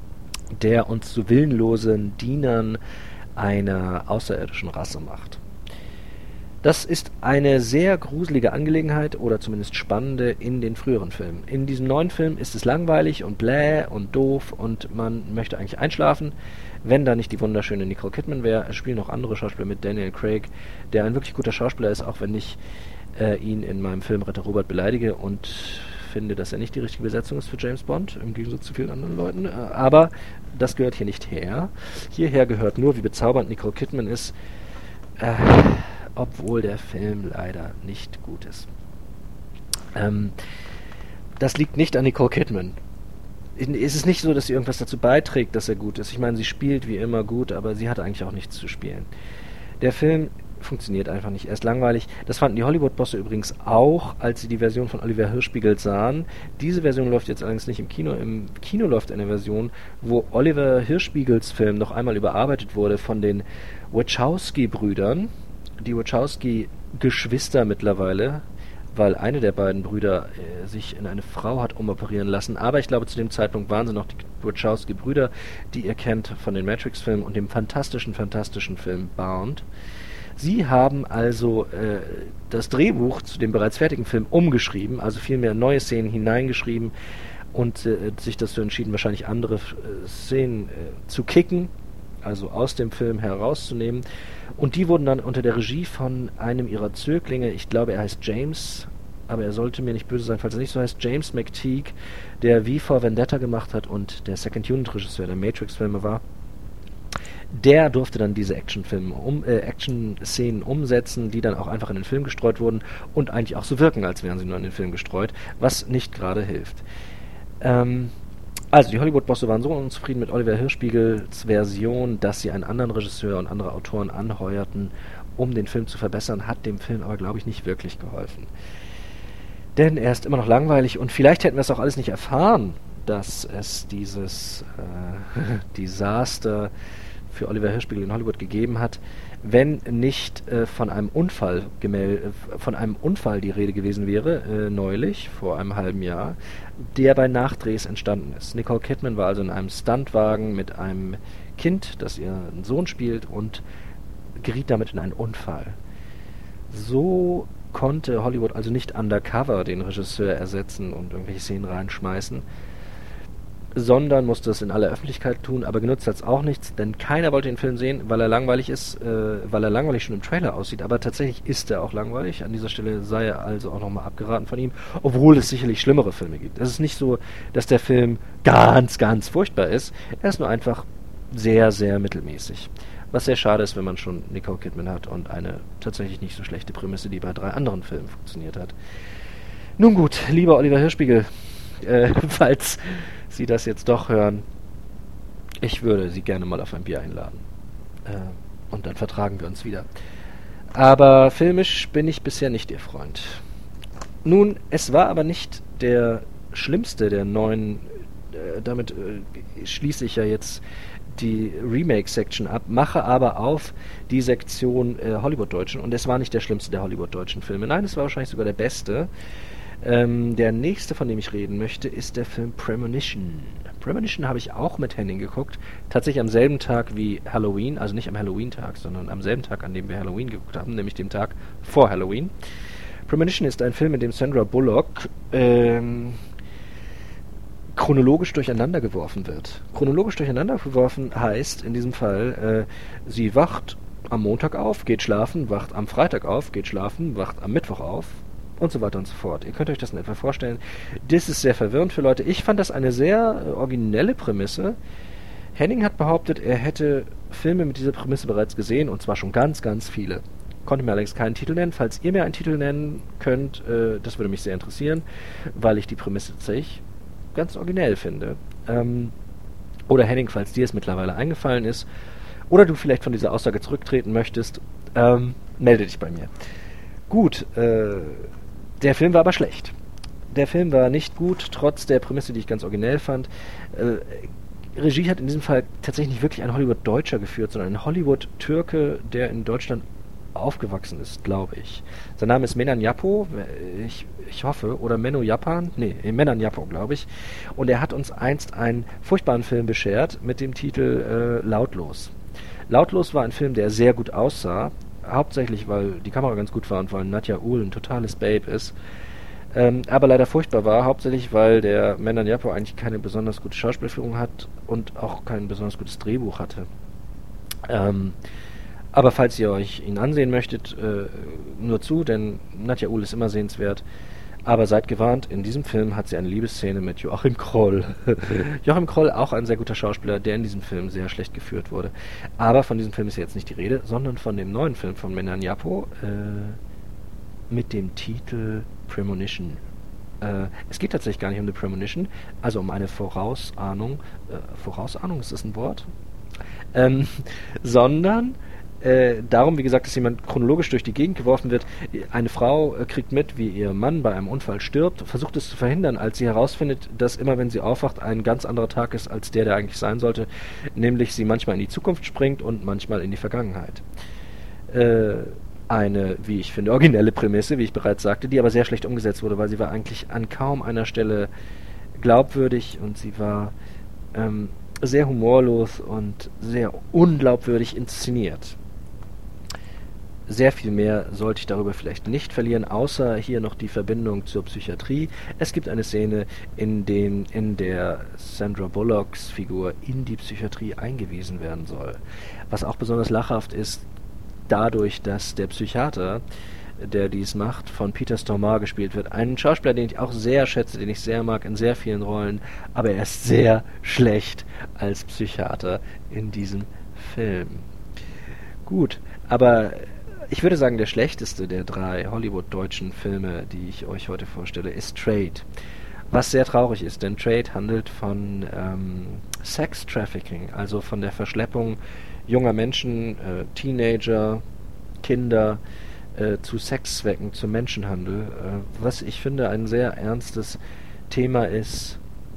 der uns zu willenlosen Dienern einer außerirdischen Rasse macht. Das ist eine sehr gruselige Angelegenheit oder zumindest spannende in den früheren Filmen. In diesem neuen Film ist es langweilig und bläh und doof und man möchte eigentlich einschlafen, wenn da nicht die wunderschöne Nicole Kidman wäre. Es spielen noch andere Schauspieler mit, Daniel Craig, der ein wirklich guter Schauspieler ist, auch wenn ich äh, ihn in meinem Film Retter Robert beleidige und finde, dass er nicht die richtige Besetzung ist für James Bond, im Gegensatz zu vielen anderen Leuten. Äh, aber das gehört hier nicht her. Hierher gehört nur, wie bezaubernd Nicole Kidman ist, äh, obwohl der Film leider nicht gut ist. Ähm, das liegt nicht an Nicole Kidman. Es ist nicht so, dass sie irgendwas dazu beiträgt, dass er gut ist. Ich meine, sie spielt wie immer gut, aber sie hat eigentlich auch nichts zu spielen. Der Film funktioniert einfach nicht. Er ist langweilig. Das fanden die Hollywood-Bosse übrigens auch, als sie die Version von Oliver Hirschbiegel sahen. Diese Version läuft jetzt allerdings nicht im Kino. Im Kino läuft eine Version, wo Oliver Hirschbiegels Film noch einmal überarbeitet wurde von den Wachowski-Brüdern. Die Wachowski-Geschwister mittlerweile, weil eine der beiden Brüder äh, sich in eine Frau hat umoperieren lassen. Aber ich glaube, zu dem Zeitpunkt waren sie noch die Wachowski-Brüder, die ihr kennt von den Matrix-Filmen und dem fantastischen, fantastischen Film Bound. Sie haben also äh, das Drehbuch zu dem bereits fertigen Film umgeschrieben, also vielmehr neue Szenen hineingeschrieben und äh, sich dazu entschieden, wahrscheinlich andere äh, Szenen äh, zu kicken, also aus dem Film herauszunehmen. Und die wurden dann unter der Regie von einem ihrer Zöglinge, ich glaube er heißt James, aber er sollte mir nicht böse sein, falls er nicht so heißt, James McTeague, der V for Vendetta gemacht hat und der Second-Unit-Regisseur der Matrix-Filme war. Der durfte dann diese Actionfilme um, äh, Action-Szenen umsetzen, die dann auch einfach in den Film gestreut wurden und eigentlich auch so wirken, als wären sie nur in den Film gestreut, was nicht gerade hilft. Ähm... Also, die Hollywood-Bosse waren so unzufrieden mit Oliver Hirschbiegels Version, dass sie einen anderen Regisseur und andere Autoren anheuerten, um den Film zu verbessern, hat dem Film aber, glaube ich, nicht wirklich geholfen. Denn er ist immer noch langweilig und vielleicht hätten wir es auch alles nicht erfahren, dass es dieses äh, Desaster für Oliver Hirschbiegel in Hollywood gegeben hat, wenn nicht äh, von einem Unfall gemel- von einem Unfall die Rede gewesen wäre, äh, neulich, vor einem halben Jahr, der bei Nachdrehs entstanden ist. Nicole Kidman war also in einem Stuntwagen mit einem Kind, das ihren Sohn spielt, und geriet damit in einen Unfall. So konnte Hollywood also nicht undercover den Regisseur ersetzen und irgendwelche Szenen reinschmeißen, sondern musste es in aller Öffentlichkeit tun, aber genutzt hat es auch nichts, denn keiner wollte den Film sehen, weil er langweilig ist, äh, weil er langweilig schon im Trailer aussieht, aber tatsächlich ist er auch langweilig. An dieser Stelle sei er also auch nochmal abgeraten von ihm, obwohl es sicherlich schlimmere Filme gibt. Es ist nicht so, dass der Film ganz, ganz furchtbar ist, er ist nur einfach sehr, sehr mittelmäßig. Was sehr schade ist, wenn man schon Nicole Kidman hat und eine tatsächlich nicht so schlechte Prämisse, die bei drei anderen Filmen funktioniert hat. Nun gut, lieber Oliver Hirschbiegel, äh, falls Sie das jetzt doch hören, ich würde Sie gerne mal auf ein Bier einladen. Äh, und dann vertragen wir uns wieder. Aber filmisch bin ich bisher nicht Ihr Freund. Nun, es war aber nicht der schlimmste der neuen, äh, damit äh, schließe ich ja jetzt die Remake-Section ab, mache aber auf die Sektion äh, Hollywood-Deutschen, und es war nicht der schlimmste der Hollywood-Deutschen Filme. Nein, es war wahrscheinlich sogar der beste. Ähm, der nächste, von dem ich reden möchte, ist der Film Premonition. Premonition habe ich auch mit Henning geguckt, tatsächlich am selben Tag wie Halloween, also nicht am Halloween-Tag, sondern am selben Tag, an dem wir Halloween geguckt haben, nämlich dem Tag vor Halloween. Premonition ist ein Film, in dem Sandra Bullock ähm, chronologisch durcheinander geworfen wird. Chronologisch durcheinander geworfen heißt in diesem Fall, äh, sie wacht am Montag auf, geht schlafen, wacht am Freitag auf, geht schlafen, wacht am Mittwoch auf und so weiter und so fort. Ihr könnt euch das in etwa vorstellen. Das ist sehr verwirrend für Leute. Ich fand das eine sehr äh, originelle Prämisse. Henning hat behauptet, er hätte Filme mit dieser Prämisse bereits gesehen, und zwar schon ganz, ganz viele. Konnte mir allerdings keinen Titel nennen. Falls ihr mir einen Titel nennen könnt, äh, das würde mich sehr interessieren, weil ich die Prämisse tatsächlich ganz originell finde. Ähm, oder Henning, falls dir es mittlerweile eingefallen ist, oder du vielleicht von dieser Aussage zurücktreten möchtest, ähm, melde dich bei mir. Gut, äh, der Film war aber schlecht. Der Film war nicht gut, trotz der Prämisse, die ich ganz originell fand. Äh, Regie hat in diesem Fall tatsächlich nicht wirklich ein Hollywood-Deutscher geführt, sondern ein Hollywood-Türke, der in Deutschland aufgewachsen ist, glaube ich. Sein Name ist Menan Japo, ich, ich hoffe, oder Menno Japan, nee, Menan Japo, glaube ich. Und er hat uns einst einen furchtbaren Film beschert mit dem Titel äh, Lautlos. Lautlos war ein Film, der sehr gut aussah, hauptsächlich, weil die Kamera ganz gut war und weil Nadja Uhl ein totales Babe ist. Ähm, aber leider furchtbar war, hauptsächlich, weil der Menan Japo eigentlich keine besonders gute Schauspielführung hat und auch kein besonders gutes Drehbuch hatte. Ähm, Aber falls ihr euch ihn ansehen möchtet, äh, nur zu, denn Nadja Uhl ist immer sehenswert. Aber seid gewarnt, in diesem Film hat sie eine Liebesszene mit Joachim Kroll. Joachim Kroll, auch ein sehr guter Schauspieler, der in diesem Film sehr schlecht geführt wurde. Aber von diesem Film ist jetzt nicht die Rede, sondern von dem neuen Film von Menan Japo äh, mit dem Titel Premonition. Äh, es geht tatsächlich gar nicht um eine Premonition, also um eine Vorausahnung. Äh, Vorausahnung, ist das ein Wort? Ähm, sondern Äh, darum, wie gesagt, dass jemand chronologisch durch die Gegend geworfen wird. Eine Frau äh, kriegt mit, wie ihr Mann bei einem Unfall stirbt, versucht es zu verhindern, als sie herausfindet, dass immer, wenn sie aufwacht, ein ganz anderer Tag ist, als der, der eigentlich sein sollte. Nämlich sie manchmal in die Zukunft springt und manchmal in die Vergangenheit. Äh, eine, wie ich finde, originelle Prämisse, wie ich bereits sagte, die aber sehr schlecht umgesetzt wurde, weil sie war eigentlich an kaum einer Stelle glaubwürdig und sie war ähm, sehr humorlos und sehr unglaubwürdig inszeniert. Sehr viel mehr sollte ich darüber vielleicht nicht verlieren, außer hier noch die Verbindung zur Psychiatrie. Es gibt eine Szene, in, den, in der Sandra Bullocks Figur in die Psychiatrie eingewiesen werden soll. Was auch besonders lachhaft ist, dadurch, dass der Psychiater, der dies macht, von Peter Stormare gespielt wird. Ein Schauspieler, den ich auch sehr schätze, den ich sehr mag in sehr vielen Rollen, aber er ist sehr schlecht als Psychiater in diesem Film. Gut, aber ich würde sagen, der schlechteste der drei Hollywood-deutschen Filme, die ich euch heute vorstelle, ist Trade. Was sehr traurig ist, denn Trade handelt von ähm, Sex-Trafficking, also von der Verschleppung junger Menschen, äh, Teenager, Kinder, äh, zu Sexzwecken, zu Menschenhandel, äh, was ich finde ein sehr ernstes Thema ist,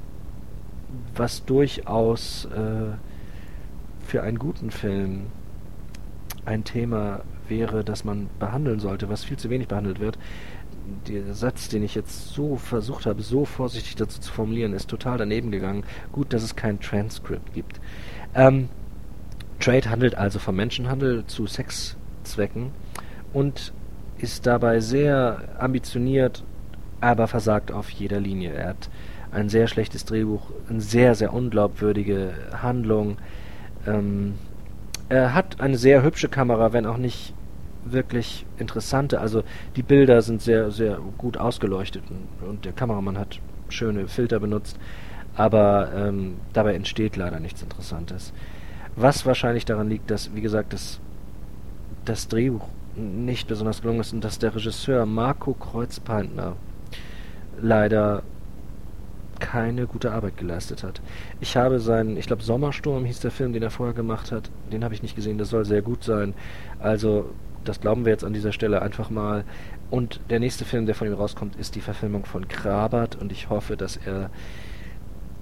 was durchaus äh, für einen guten Film ein Thema wäre, das man behandeln sollte, was viel zu wenig behandelt wird. Der Satz, den ich jetzt so versucht habe, so vorsichtig dazu zu formulieren, ist total daneben gegangen. Gut, dass es kein Transkript gibt. Ähm, Trade handelt also vom Menschenhandel zu Sexzwecken und ist dabei sehr ambitioniert, aber versagt auf jeder Linie. Er hat ein sehr schlechtes Drehbuch, eine sehr, sehr unglaubwürdige Handlung. Ähm, er hat eine sehr hübsche Kamera, wenn auch nicht wirklich interessante. Also die Bilder sind sehr, sehr gut ausgeleuchtet und, und der Kameramann hat schöne Filter benutzt, aber ähm, dabei entsteht leider nichts Interessantes. Was wahrscheinlich daran liegt, dass, wie gesagt, das, das Drehbuch nicht besonders gelungen ist und dass der Regisseur Marco Kreuzpeintner leider keine gute Arbeit geleistet hat. Ich habe seinen, ich glaube Sommersturm hieß der Film, den er vorher gemacht hat, den habe ich nicht gesehen, das soll sehr gut sein. Also das glauben wir jetzt an dieser Stelle einfach mal. Und der nächste Film, der von ihm rauskommt, ist die Verfilmung von Krabat und ich hoffe, dass er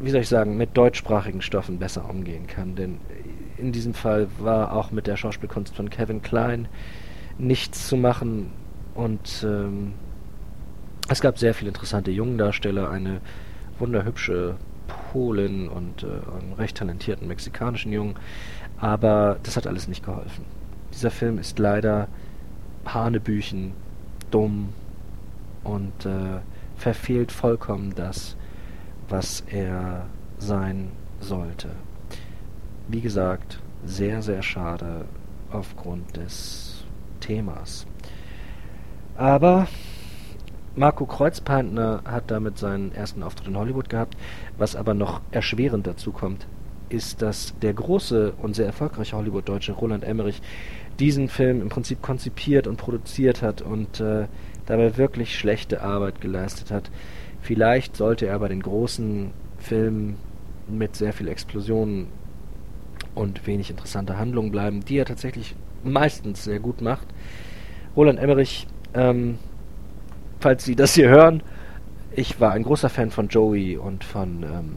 wie soll ich sagen, mit deutschsprachigen Stoffen besser umgehen kann. Denn in diesem Fall war auch mit der Schauspielkunst von Kevin Kline nichts zu machen. Und ähm, es gab sehr viele interessante Jungdarsteller, eine wunderhübsche Polin und äh, einen recht talentierten mexikanischen Jungen. Aber das hat alles nicht geholfen. Dieser Film ist leider hanebüchen, dumm und äh, verfehlt vollkommen das, was er sein sollte. Wie gesagt, sehr, sehr schade aufgrund des Themas. Aber Marco Kreuzpaintner hat damit seinen ersten Auftritt in Hollywood gehabt. Was aber noch erschwerend dazu kommt, ist, dass der große und sehr erfolgreiche Hollywood-Deutsche Roland Emmerich diesen Film im Prinzip konzipiert und produziert hat und äh, dabei wirklich schlechte Arbeit geleistet hat. Vielleicht sollte er bei den großen Filmen mit sehr viel Explosionen und wenig interessanter Handlung bleiben, die er tatsächlich meistens sehr gut macht. Roland Emmerich, ähm, falls Sie das hier hören, ich war ein großer Fan von Joey und von ähm,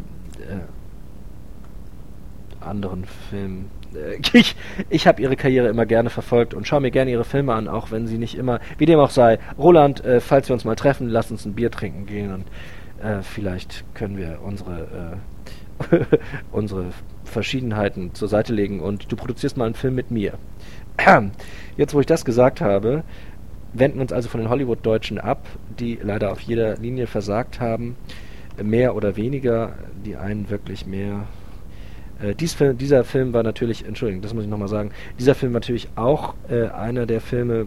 äh, anderen Filmen. Äh, ich ich habe Ihre Karriere immer gerne verfolgt und schaue mir gerne Ihre Filme an, auch wenn sie nicht immer, wie dem auch sei. Roland, äh, falls wir uns mal treffen, lass uns ein Bier trinken gehen und äh, vielleicht können wir unsere äh, unsere Verschiedenheiten zur Seite legen und du produzierst mal einen Film mit mir. Jetzt, wo ich das gesagt habe, wenden wir uns also von den Hollywood-Deutschen ab, die leider auf jeder Linie versagt haben, mehr oder weniger, die einen wirklich mehr. Äh, dies Film, dieser Film war natürlich, Entschuldigung, das muss ich nochmal sagen, dieser Film war natürlich auch äh, einer der Filme,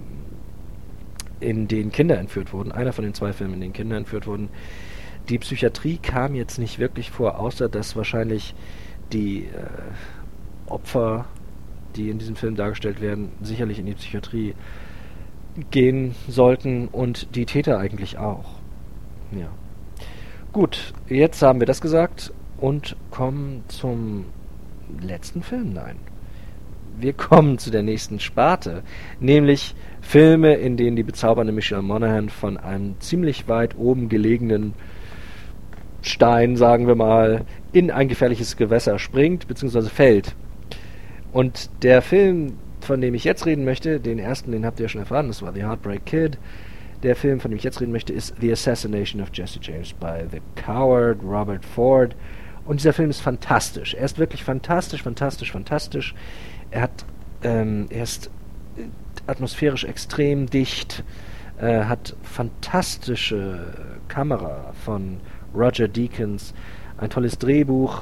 in denen Kinder entführt wurden, einer von den zwei Filmen, in denen Kinder entführt wurden. Die Psychiatrie kam jetzt nicht wirklich vor, außer dass wahrscheinlich die äh, Opfer, die in diesem Film dargestellt werden, sicherlich in die Psychiatrie gehen sollten und die Täter eigentlich auch. Ja. Gut, jetzt haben wir das gesagt und kommen zum letzten Film. Nein. Wir kommen zu der nächsten Sparte, nämlich Filme, in denen die bezaubernde Michelle Monaghan von einem ziemlich weit oben gelegenen Stein, sagen wir mal, in ein gefährliches Gewässer springt bzw. fällt. Und der Film, von dem ich jetzt reden möchte, den ersten, den habt ihr ja schon erfahren, das war The Heartbreak Kid. Der Film, von dem ich jetzt reden möchte, ist The Assassination of Jesse James by the Coward, Robert Ford. Und dieser Film ist fantastisch. Er ist wirklich fantastisch, fantastisch, fantastisch. Er hat, ähm, er ist atmosphärisch extrem dicht, äh, hat fantastische Kamera von Roger Deakins, ein tolles Drehbuch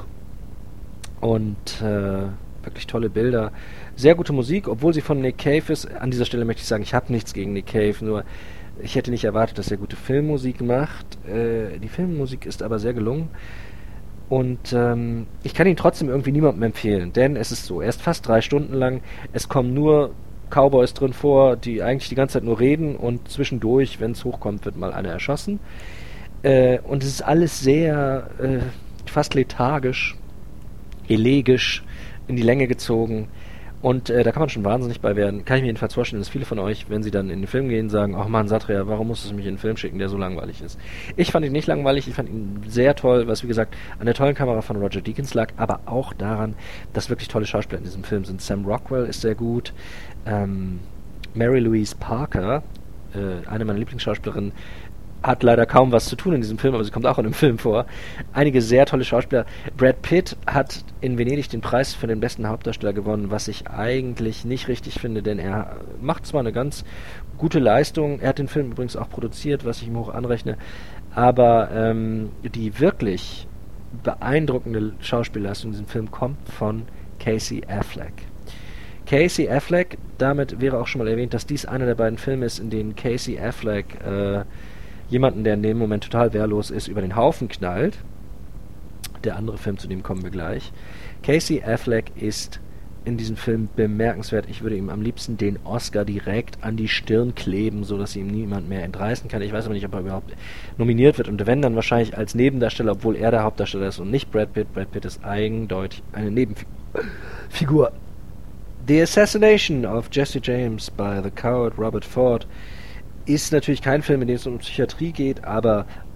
und äh, wirklich tolle Bilder. Sehr gute Musik, obwohl sie von Nick Cave ist. An dieser Stelle möchte ich sagen, ich habe nichts gegen Nick Cave, nur ich hätte nicht erwartet, dass er gute Filmmusik macht. Äh, die Filmmusik ist aber sehr gelungen. Und ähm, ich kann ihn trotzdem irgendwie niemandem empfehlen, denn es ist so, er ist fast drei Stunden lang, es kommen nur Cowboys drin vor, die eigentlich die ganze Zeit nur reden und zwischendurch, wenn es hochkommt, wird mal einer erschossen. Äh, und es ist alles sehr, äh, fast lethargisch, elegisch, in die Länge gezogen. Und äh, da kann man schon wahnsinnig bei werden. Kann ich mir jedenfalls vorstellen, dass viele von euch, wenn sie dann in den Film gehen, sagen, ach Mann, Satria, warum musst du mich in den Film schicken, der so langweilig ist? Ich fand ihn nicht langweilig, ich fand ihn sehr toll, was wie gesagt an der tollen Kamera von Roger Deakins lag, aber auch daran, dass wirklich tolle Schauspieler in diesem Film sind. Sam Rockwell ist sehr gut, ähm, Mary Louise Parker, äh, eine meiner Lieblingsschauspielerinnen, hat leider kaum was zu tun in diesem Film, aber sie kommt auch in dem Film vor. Einige sehr tolle Schauspieler. Brad Pitt hat in Venedig den Preis für den besten Hauptdarsteller gewonnen, was ich eigentlich nicht richtig finde, denn er macht zwar eine ganz gute Leistung, er hat den Film übrigens auch produziert, was ich ihm hoch anrechne, aber ähm, die wirklich beeindruckende Schauspielleistung in diesem Film kommt von Casey Affleck. Casey Affleck, damit wäre auch schon mal erwähnt, dass dies einer der beiden Filme ist, in denen Casey Affleck äh, jemanden, der in dem Moment total wehrlos ist, über den Haufen knallt. Der andere Film, zu dem kommen wir gleich. Casey Affleck ist in diesem Film bemerkenswert. Ich würde ihm am liebsten den Oscar direkt an die Stirn kleben, sodass ihm niemand mehr entreißen kann. Ich weiß aber nicht, ob er überhaupt nominiert wird. Und wenn, dann wahrscheinlich als Nebendarsteller, obwohl er der Hauptdarsteller ist und nicht Brad Pitt. Brad Pitt ist eindeutig eine Nebenfigur. The Assassination of Jesse James by the Coward, Robert Ford, ist natürlich kein Film, in dem es um Psychiatrie geht, aber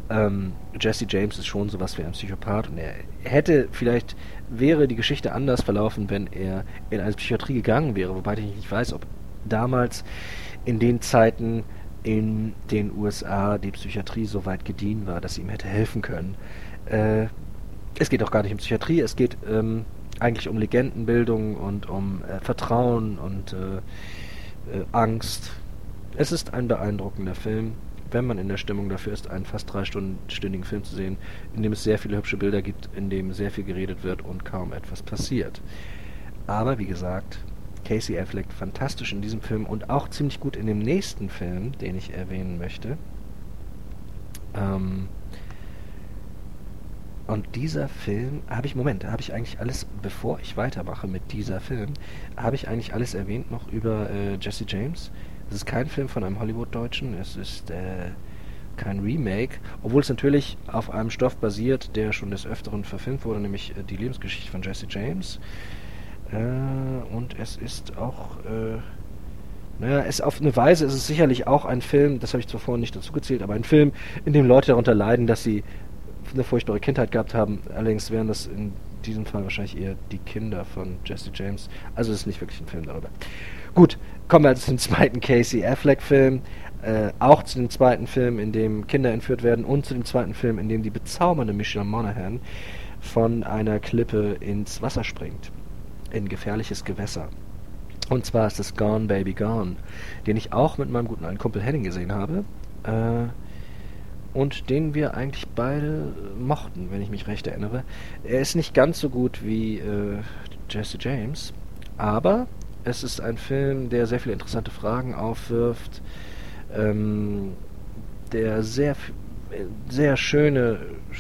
ähm, Jesse James ist schon sowas wie ein Psychopath und er hätte vielleicht, wäre die Geschichte anders verlaufen, wenn er in eine Psychiatrie gegangen wäre, wobei ich nicht weiß, ob damals in den Zeiten in den U S A die Psychiatrie so weit gediehen war, dass sie ihm hätte helfen können. Äh, es geht auch gar nicht um Psychiatrie, es geht ähm, eigentlich um Legendenbildung und um äh, Vertrauen und äh, äh, Angst. Es ist ein beeindruckender Film, wenn man in der Stimmung dafür ist, einen fast dreistündigen Film zu sehen, in dem es sehr viele hübsche Bilder gibt, in dem sehr viel geredet wird und kaum etwas passiert. Aber wie gesagt, Casey Affleck fantastisch in diesem Film und auch ziemlich gut in dem nächsten Film, den ich erwähnen möchte. Ähm und dieser Film, habe ich, Moment, habe ich eigentlich alles, bevor ich weitermache mit dieser Film, habe ich eigentlich alles erwähnt noch über äh, Jesse James. Es ist kein Film von einem Hollywood-Deutschen, es ist äh, kein Remake, obwohl es natürlich auf einem Stoff basiert, der schon des Öfteren verfilmt wurde, nämlich äh, die Lebensgeschichte von Jesse James. Äh, und es ist auch, äh, naja, es auf eine Weise ist es sicherlich auch ein Film, das habe ich zwar vorhin nicht dazu gezählt, aber ein Film, in dem Leute darunter leiden, dass sie eine furchtbare Kindheit gehabt haben. Allerdings wären das in diesem Fall wahrscheinlich eher die Kinder von Jesse James. Also es ist nicht wirklich ein Film darüber. Gut, kommen wir also zum zweiten Casey Affleck-Film. Äh, auch zu dem zweiten Film, in dem Kinder entführt werden und zu dem zweiten Film, in dem die bezaubernde Michelle Monaghan von einer Klippe ins Wasser springt. In gefährliches Gewässer. Und zwar ist es Gone Baby Gone, den ich auch mit meinem guten alten Kumpel Henning gesehen habe. Äh, und den wir eigentlich beide mochten, wenn ich mich recht erinnere. Er ist nicht ganz so gut wie äh, Jesse James, aber es ist ein Film, der sehr viele interessante Fragen aufwirft, ähm, der sehr, sehr schöne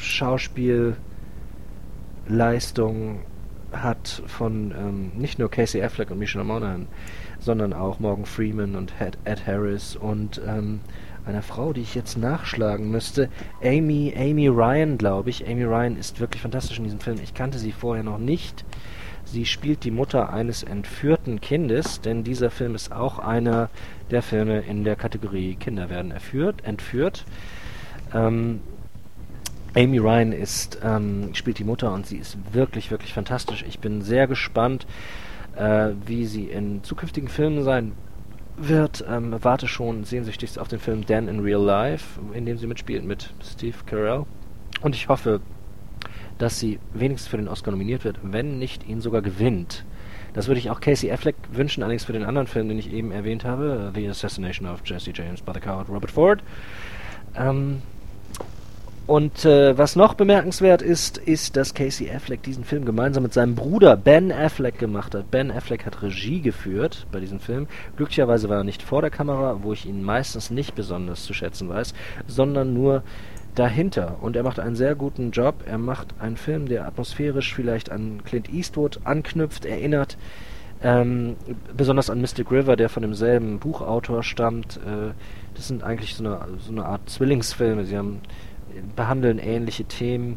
Schauspielleistung hat von ähm, nicht nur Casey Affleck und Michelle Monaghan, sondern auch Morgan Freeman und Ed, Ed Harris und ähm, einer Frau, die ich jetzt nachschlagen müsste, Amy, Amy Ryan, glaube ich. Amy Ryan ist wirklich fantastisch in diesem Film. Ich kannte sie vorher noch nicht. Sie spielt die Mutter eines entführten Kindes, denn dieser Film ist auch einer der Filme in der Kategorie Kinder werden erführt, entführt. Ähm, Amy Ryan ist, ähm, spielt die Mutter und sie ist wirklich, wirklich fantastisch. Ich bin sehr gespannt, äh, wie sie in zukünftigen Filmen sein wird. Ähm, warte schon sehnsüchtigst auf den Film Dan in Real Life, in dem sie mitspielt mit Steve Carell. Und ich hoffe, dass sie wenigstens für den Oscar nominiert wird, wenn nicht ihn sogar gewinnt. Das würde ich auch Casey Affleck wünschen, allerdings für den anderen Film, den ich eben erwähnt habe, The Assassination of Jesse James by the Coward Robert Ford. Ähm, und äh, was noch bemerkenswert ist, ist, dass Casey Affleck diesen Film gemeinsam mit seinem Bruder Ben Affleck gemacht hat. Ben Affleck hat Regie geführt bei diesem Film. Glücklicherweise war er nicht vor der Kamera, wo ich ihn meistens nicht besonders zu schätzen weiß, sondern nur dahinter. Und er macht einen sehr guten Job. Er macht einen Film, der atmosphärisch vielleicht an Clint Eastwood anknüpft, erinnert, ähm, besonders an Mystic River, der von demselben Buchautor stammt. Äh, das sind eigentlich so eine, so eine Art Zwillingsfilme. Sie haben, behandeln ähnliche Themen.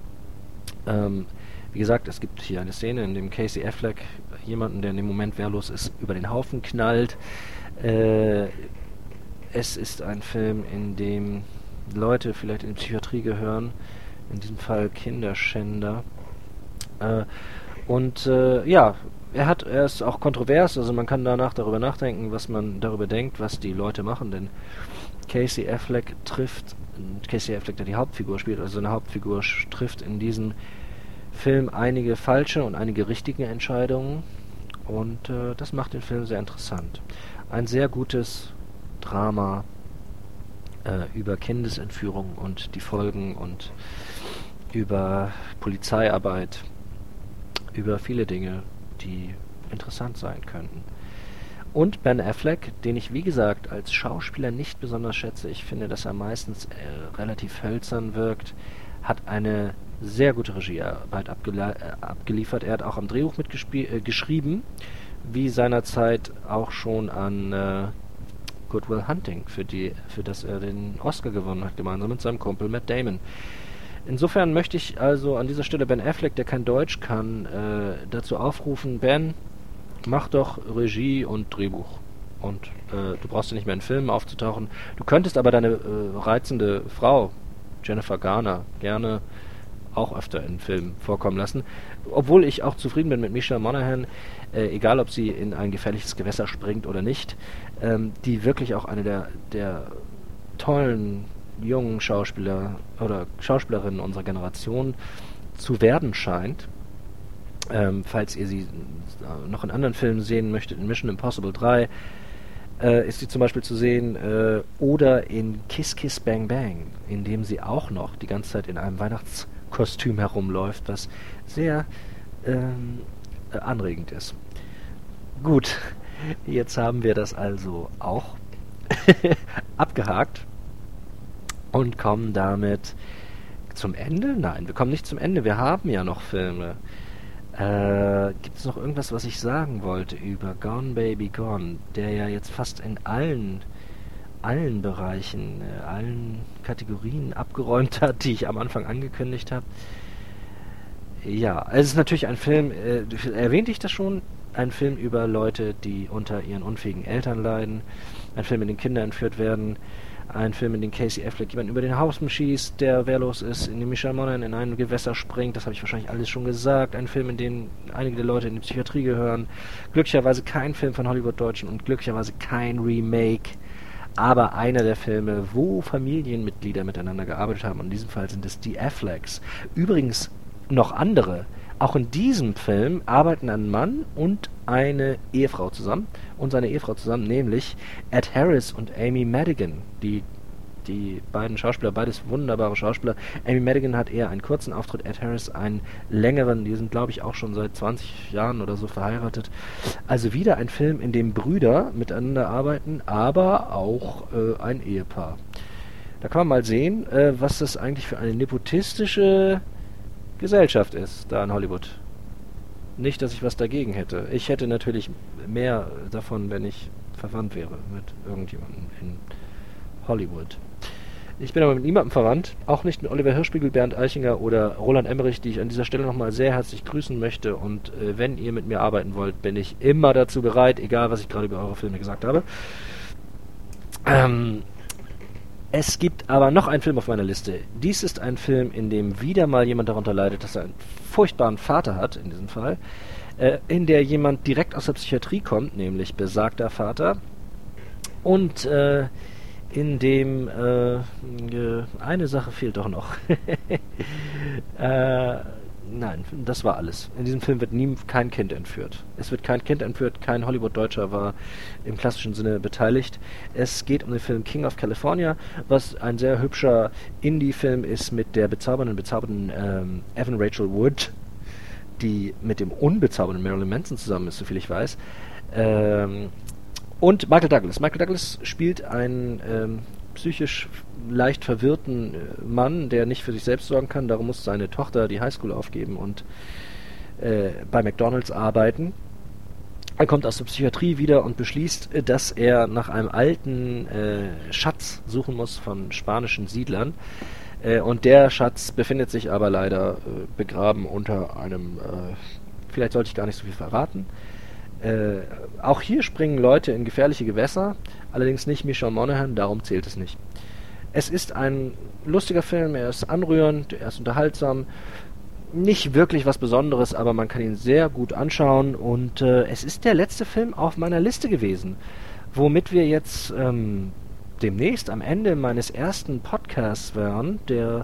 Ähm, wie gesagt, es gibt hier eine Szene, in dem Casey Affleck jemanden, der in dem Moment wehrlos ist, über den Haufen knallt. Äh, es ist ein Film, in dem Leute vielleicht in die Psychiatrie gehören, in diesem Fall Kinderschänder. Äh, und äh, ja, er hat, er ist auch kontrovers, also man kann danach darüber nachdenken, was man darüber denkt, was die Leute machen, denn Casey Affleck trifft, Casey Affleck, der die Hauptfigur spielt, also seine Hauptfigur trifft in diesem Film einige falsche und einige richtige Entscheidungen und äh, das macht den Film sehr interessant. Ein sehr gutes Drama äh, über Kindesentführung und die Folgen und über Polizeiarbeit, über viele Dinge, die interessant sein könnten. Und Ben Affleck, den ich wie gesagt als Schauspieler nicht besonders schätze, ich finde, dass er meistens äh, relativ hölzern wirkt, hat eine sehr gute Regiearbeit abgele- äh, abgeliefert. Er hat auch am Drehbuch mitgeschrieben, äh, wie seinerzeit auch schon an äh, Good Will Hunting, für, die, für das er den Oscar gewonnen hat, gemeinsam mit seinem Kumpel Matt Damon. Insofern möchte ich also an dieser Stelle Ben Affleck, der kein Deutsch kann, äh, dazu aufrufen, Ben, mach doch Regie und Drehbuch. Und äh, du brauchst ja nicht mehr in Filmen aufzutauchen. Du könntest aber deine äh, reizende Frau Jennifer Garner gerne auch öfter in Filmen vorkommen lassen. Obwohl ich auch zufrieden bin mit Michelle Monaghan, äh, egal ob sie in ein gefährliches Gewässer springt oder nicht, ähm, die wirklich auch eine der, der tollen jungen Schauspieler oder Schauspielerinnen unserer Generation zu werden scheint. Ähm, falls ihr sie noch in anderen Filmen sehen möchtet, in Mission Impossible drei, äh, ist sie zum Beispiel zu sehen, äh, oder in Kiss Kiss Bang Bang, in dem sie auch noch die ganze Zeit in einem Weihnachtskostüm herumläuft, was sehr ähm, äh, anregend ist. Gut, jetzt haben wir das also auch abgehakt und kommen damit zum Ende? Nein, wir kommen nicht zum Ende, wir haben ja noch Filme. Äh, gibt es noch irgendwas, was ich sagen wollte über Gone Baby Gone, der ja jetzt fast in allen allen Bereichen, äh, allen Kategorien abgeräumt hat, die ich am Anfang angekündigt habe? Ja, es ist natürlich ein Film, äh, erwähnte ich das schon, ein Film über Leute, die unter ihren unfähigen Eltern leiden, ein Film, in dem Kinder entführt werden, ein Film, in dem Casey Affleck jemanden über den Haufen schießt, der wehrlos ist, in dem Michelle Monaghan in ein Gewässer springt, das habe ich wahrscheinlich alles schon gesagt, ein Film, in dem einige der Leute in die Psychiatrie gehören, glücklicherweise kein Film von Hollywood-Deutschen und glücklicherweise kein Remake, aber einer der Filme, wo Familienmitglieder miteinander gearbeitet haben, und in diesem Fall sind es die Afflecks. Übrigens noch andere. Auch in diesem Film arbeiten ein Mann und eine Ehefrau zusammen und seine Ehefrau zusammen, nämlich Ed Harris und Amy Madigan. Die, die beiden Schauspieler, beides wunderbare Schauspieler. Amy Madigan hat eher einen kurzen Auftritt, Ed Harris einen längeren. Die sind, glaube ich, auch schon seit zwanzig Jahren oder so verheiratet. Also wieder ein Film, in dem Brüder miteinander arbeiten, aber auch äh, ein Ehepaar. Da kann man mal sehen, äh, was das eigentlich für eine nepotistische Gesellschaft ist, da in Hollywood. Nicht, dass ich was dagegen hätte. Ich hätte natürlich mehr davon, wenn ich verwandt wäre mit irgendjemandem in Hollywood. Ich bin aber mit niemandem verwandt, auch nicht mit Oliver Hirschbiegel, Bernd Eichinger oder Roland Emmerich, die ich an dieser Stelle nochmal sehr herzlich grüßen möchte. Und äh, wenn ihr mit mir arbeiten wollt, bin ich immer dazu bereit, egal was ich gerade über eure Filme gesagt habe. Ähm... Es gibt aber noch einen Film auf meiner Liste. Dies ist ein Film, in dem wieder mal jemand darunter leidet, dass er einen furchtbaren Vater hat, in diesem Fall, äh, in der jemand direkt aus der Psychiatrie kommt, nämlich besagter Vater, und äh, in dem äh, eine Sache fehlt doch noch. äh, nein, das war alles. In diesem Film wird nie kein Kind entführt. Es wird kein Kind entführt, kein Hollywood-Deutscher war im klassischen Sinne beteiligt. Es geht um den Film King of California, was ein sehr hübscher Indie-Film ist mit der bezaubernden, bezaubernden ähm, Evan Rachel Wood, die mit dem unbezaubernden Marilyn Manson zusammen ist, soviel ich weiß. Ähm, und Michael Douglas. Michael Douglas spielt einen ähm, psychisch leicht verwirrten Mann, der nicht für sich selbst sorgen kann. Darum muss seine Tochter die Highschool aufgeben und äh, bei McDonald's arbeiten. Er kommt aus der Psychiatrie wieder und beschließt, dass er nach einem alten äh, Schatz suchen muss von spanischen Siedlern. Äh, und der Schatz befindet sich aber leider äh, begraben unter einem, äh, vielleicht sollte ich gar nicht so viel verraten. Äh, auch hier springen Leute in gefährliche Gewässer, allerdings nicht Michelle Monaghan, darum zählt es nicht. Es ist ein lustiger Film, er ist anrührend, er ist unterhaltsam, nicht wirklich was Besonderes, aber man kann ihn sehr gut anschauen und äh, es ist der letzte Film auf meiner Liste gewesen, womit wir jetzt ähm, demnächst am Ende meines ersten Podcasts wären, der,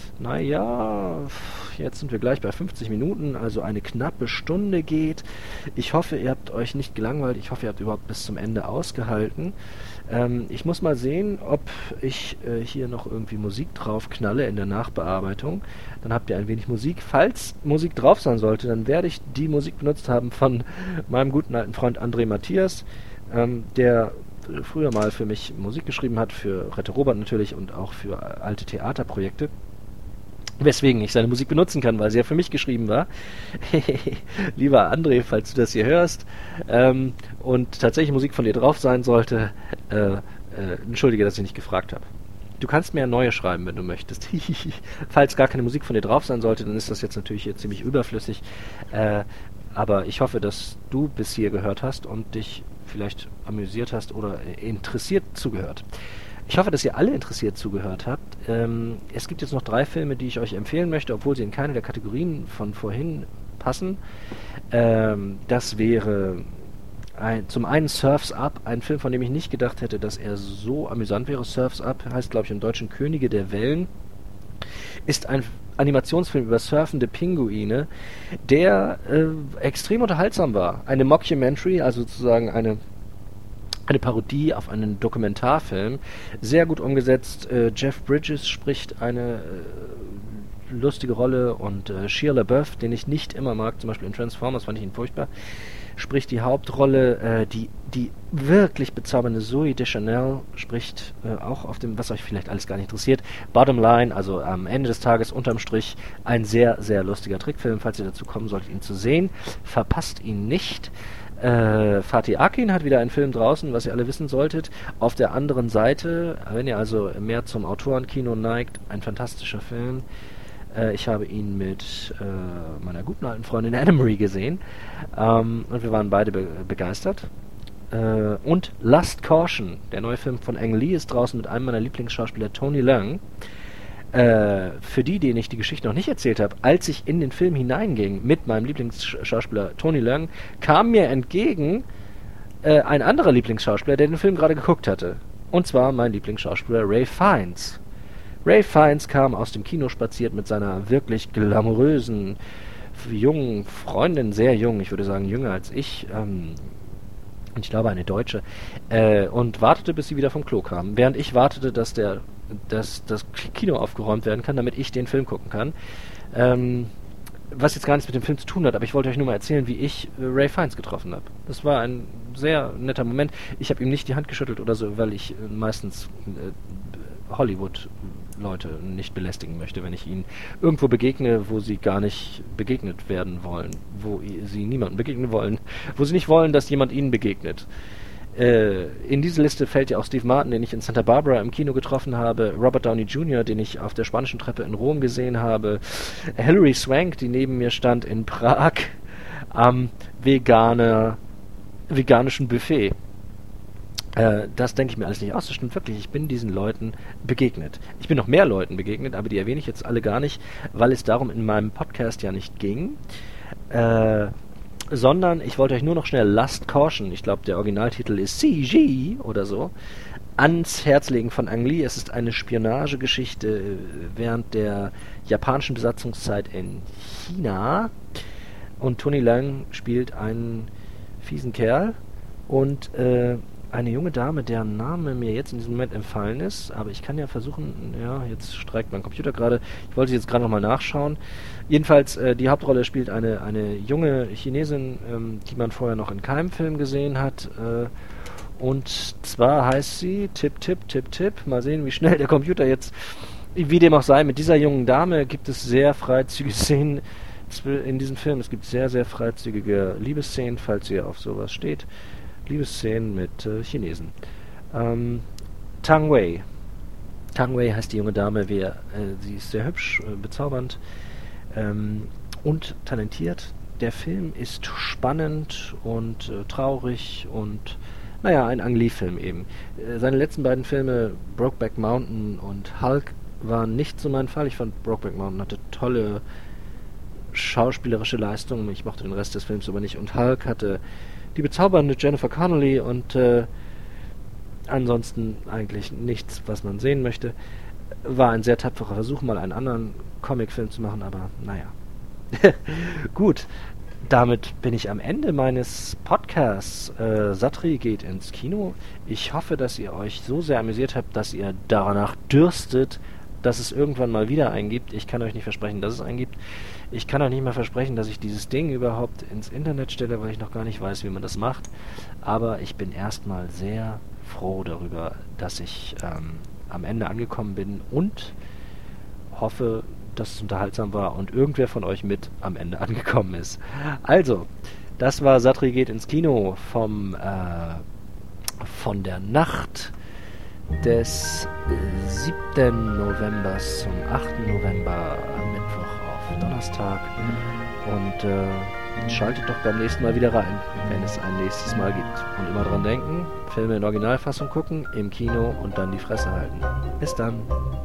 naja, jetzt sind wir gleich bei fünfzig Minuten, also eine knappe Stunde geht. Ich hoffe, ihr habt euch nicht gelangweilt, ich hoffe, ihr habt überhaupt bis zum Ende ausgehalten. Ähm, ich muss mal sehen, ob ich äh, hier noch irgendwie Musik drauf knalle in der Nachbearbeitung. Dann habt ihr ein wenig Musik. Falls Musik drauf sein sollte, dann werde ich die Musik benutzt haben von meinem guten alten Freund André Matthias, ähm, der früher mal für mich Musik geschrieben hat, für Rette Robert natürlich und auch für alte Theaterprojekte. Weswegen ich seine Musik benutzen kann, weil sie ja für mich geschrieben war. Lieber André, falls du das hier hörst, ähm, und tatsächlich Musik von dir drauf sein sollte, äh, äh, entschuldige, dass ich nicht gefragt habe. Du kannst mir ja neue schreiben, wenn du möchtest. Falls gar keine Musik von dir drauf sein sollte, dann ist das jetzt natürlich hier ziemlich überflüssig. Äh, aber ich hoffe, dass du bis hier gehört hast und dich vielleicht amüsiert hast oder interessiert zugehört. Ich hoffe, dass ihr alle interessiert zugehört habt. Ähm, es gibt jetzt noch drei Filme, die ich euch empfehlen möchte, obwohl sie in keine der Kategorien von vorhin passen. Ähm, das wäre ein, zum einen Surf's Up, ein Film, von dem ich nicht gedacht hätte, dass er so amüsant wäre. Surf's Up heißt, glaube ich, im Deutschen Könige der Wellen. Ist ein Animationsfilm über surfende Pinguine, der äh, extrem unterhaltsam war. Eine Mockumentary, also sozusagen eine eine Parodie auf einen Dokumentarfilm. Sehr gut umgesetzt. Äh, Jeff Bridges spricht eine äh, lustige Rolle und äh, Shia LaBeouf, den ich nicht immer mag, zum Beispiel in Transformers fand ich ihn furchtbar, spricht die Hauptrolle. Äh, die, die wirklich bezaubernde Zooey Deschanel spricht äh, auch auf dem, was euch vielleicht alles gar nicht interessiert. Bottom line, also am Ende des Tages unterm Strich ein sehr, sehr lustiger Trickfilm. Falls ihr dazu kommen solltet, ihn zu sehen, verpasst ihn nicht. Äh, Fatih Akin hat wieder einen Film draußen, was ihr alle wissen solltet. Auf der anderen Seite, wenn ihr also mehr zum Autorenkino neigt, ein fantastischer Film. Äh, ich habe ihn mit äh, meiner guten alten Freundin Anne-Marie gesehen ähm, und wir waren beide be begeistert. Äh, und Lust Caution, der neue Film von Ang Lee, ist draußen mit einem meiner Lieblingsschauspieler, Tony Leung. Äh, für die, denen ich die Geschichte noch nicht erzählt habe, als ich in den Film hineinging mit meinem Lieblingsschauspieler Tony Leung, kam mir entgegen äh, ein anderer Lieblingsschauspieler, der den Film gerade geguckt hatte. Und zwar mein Lieblingsschauspieler Ralph Fiennes. Ralph Fiennes kam aus dem Kino spaziert mit seiner wirklich glamourösen, jungen Freundin, sehr jung, ich würde sagen jünger als ich, ähm, ich glaube eine Deutsche, äh, und wartete, bis sie wieder vom Klo kam. Während ich wartete, dass der dass das Kino aufgeräumt werden kann, damit ich den Film gucken kann. Ähm, was jetzt gar nichts mit dem Film zu tun hat, aber ich wollte euch nur mal erzählen, wie ich äh, Ralph Fiennes getroffen habe. Das war ein sehr netter Moment. Ich habe ihm nicht die Hand geschüttelt oder so, weil ich äh, meistens äh, Hollywood-Leute nicht belästigen möchte, wenn ich ihnen irgendwo begegne, wo sie gar nicht begegnet werden wollen, wo sie niemandem begegnen wollen, wo sie nicht wollen, dass jemand ihnen begegnet. In diese Liste fällt ja auch Steve Martin, den ich in Santa Barbara im Kino getroffen habe, Robert Downey Junior, den ich auf der Spanischen Treppe in Rom gesehen habe, Hilary Swank, die neben mir stand in Prag am veganer, veganischen Buffet. Äh, das denke ich mir alles nicht aus, das stimmt wirklich, ich bin diesen Leuten begegnet. Ich bin noch mehr Leuten begegnet, aber die erwähne ich jetzt alle gar nicht, weil es darum in meinem Podcast ja nicht ging. Äh... sondern ich wollte euch nur noch schnell Lust Caution, ich glaube der Originaltitel ist C G oder so, ans Herz legen von Ang Lee. Es ist eine Spionagegeschichte während der japanischen Besatzungszeit in China und Tony Leung spielt einen fiesen Kerl und äh, eine junge Dame, deren Name mir jetzt in diesem Moment entfallen ist, aber ich kann ja versuchen, ja, jetzt streikt mein Computer gerade, ich wollte jetzt gerade nochmal nachschauen. Jedenfalls, äh, die Hauptrolle spielt eine, eine junge Chinesin, ähm, die man vorher noch in keinem Film gesehen hat, äh, und zwar heißt sie, Tipp, Tipp, Tipp, Tipp, mal sehen, wie schnell der Computer jetzt, wie dem auch sei, mit dieser jungen Dame gibt es sehr freizügige Szenen in diesem Film, es gibt sehr, sehr freizügige Liebesszenen, falls ihr auf sowas steht. Liebesszenen mit äh, Chinesen. Ähm, Tang Wei. Tang Wei heißt die junge Dame. Wir, äh, sie ist sehr hübsch, äh, bezaubernd ähm, und talentiert. Der Film ist spannend und äh, traurig und naja, ein Ang Lee-Film eben. Äh, seine letzten beiden Filme, Brokeback Mountain und Hulk, waren nicht so mein Fall. Ich fand Brokeback Mountain hatte tolle schauspielerische Leistungen. Ich mochte den Rest des Films aber nicht. Und Hulk hatte die bezaubernde Jennifer Connelly und äh, ansonsten eigentlich nichts, was man sehen möchte. War ein sehr tapferer Versuch, mal einen anderen Comicfilm zu machen, aber naja. Gut, damit bin ich am Ende meines Podcasts. Äh, Satri geht ins Kino. Ich hoffe, dass ihr euch so sehr amüsiert habt, dass ihr danach dürstet, dass es irgendwann mal wieder einen gibt. Ich kann euch nicht versprechen, dass es einen gibt. Ich kann auch nicht mal versprechen, dass ich dieses Ding überhaupt ins Internet stelle, weil ich noch gar nicht weiß, wie man das macht. Aber ich bin erstmal sehr froh darüber, dass ich ähm, am Ende angekommen bin und hoffe, dass es unterhaltsam war und irgendwer von euch mit am Ende angekommen ist. Also, das war Satri geht ins Kino vom äh, von der Nacht des siebten November zum achten November, am Mittwoch auf Donnerstag. Und äh, schaltet doch beim nächsten Mal wieder rein, wenn es ein nächstes Mal gibt. Und immer dran denken, Filme in Originalfassung gucken, im Kino und dann die Fresse halten. Bis dann.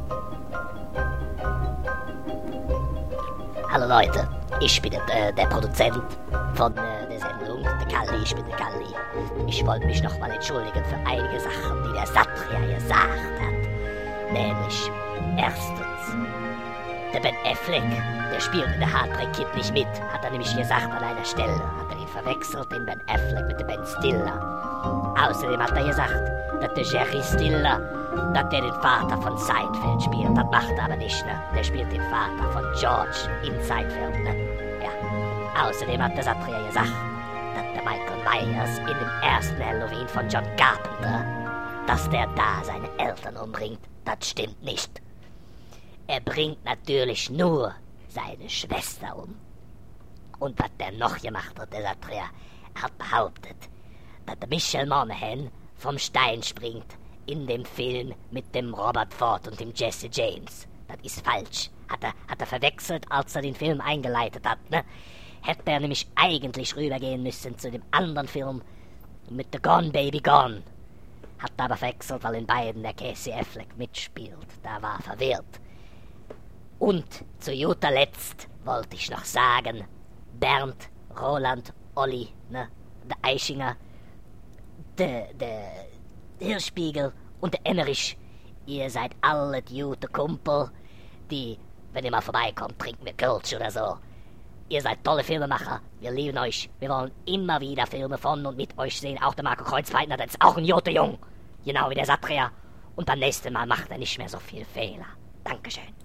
Hallo Leute, ich bin äh, der Produzent von äh, der Sendung, der Kalli, ich bin der Kalli. Ich wollte mich nochmal entschuldigen für einige Sachen, die der Satria gesagt hat. Nämlich, erstens, der Ben Affleck, der spielt in der Heartbreak Kid nicht mit, hat er nämlich gesagt an einer Stelle, hat er ihn verwechselt, den Ben Affleck mit dem Ben Stiller. Außerdem hat er gesagt, dass der Jerry Stiller, dass der den Vater von Seinfeld spielt. Das macht er aber nicht, ne? Der spielt den Vater von George in Seinfeld, ne? Ja. Außerdem hat der Satria gesagt, dass der Michael Myers in dem ersten Halloween von John Carpenter, dass der da seine Eltern umbringt. Das stimmt nicht. Er bringt natürlich nur seine Schwester um. Und was der noch gemacht hat, der Satria, er hat behauptet, dass der Michelle Monaghan vom Stein springt in dem Film mit dem Robert Ford und dem Jesse James. Das ist falsch. Hat er, hat er verwechselt, als er den Film eingeleitet hat, ne? Hätte er nämlich eigentlich rübergehen müssen zu dem anderen Film mit The Gone Baby Gone. Hat er aber verwechselt, weil in beiden der Casey Affleck mitspielt. Da war er verwirrt. Und zu guter Letzt wollte ich noch sagen, Bernd, Roland, Olli, ne, der Eichinger, der, der Hirschspiegel und der Emmerich, ihr seid alle die gute Kumpel, die, wenn ihr mal vorbeikommt, trinkt mir Kölsch oder so. Ihr seid tolle Filmemacher, wir lieben euch, wir wollen immer wieder Filme von und mit euch sehen. Auch der Marco Kreuzpeitner, der ist auch ein Jote Jung, genau wie der Satria. Und beim nächsten Mal macht er nicht mehr so viel Fehler. Dankeschön.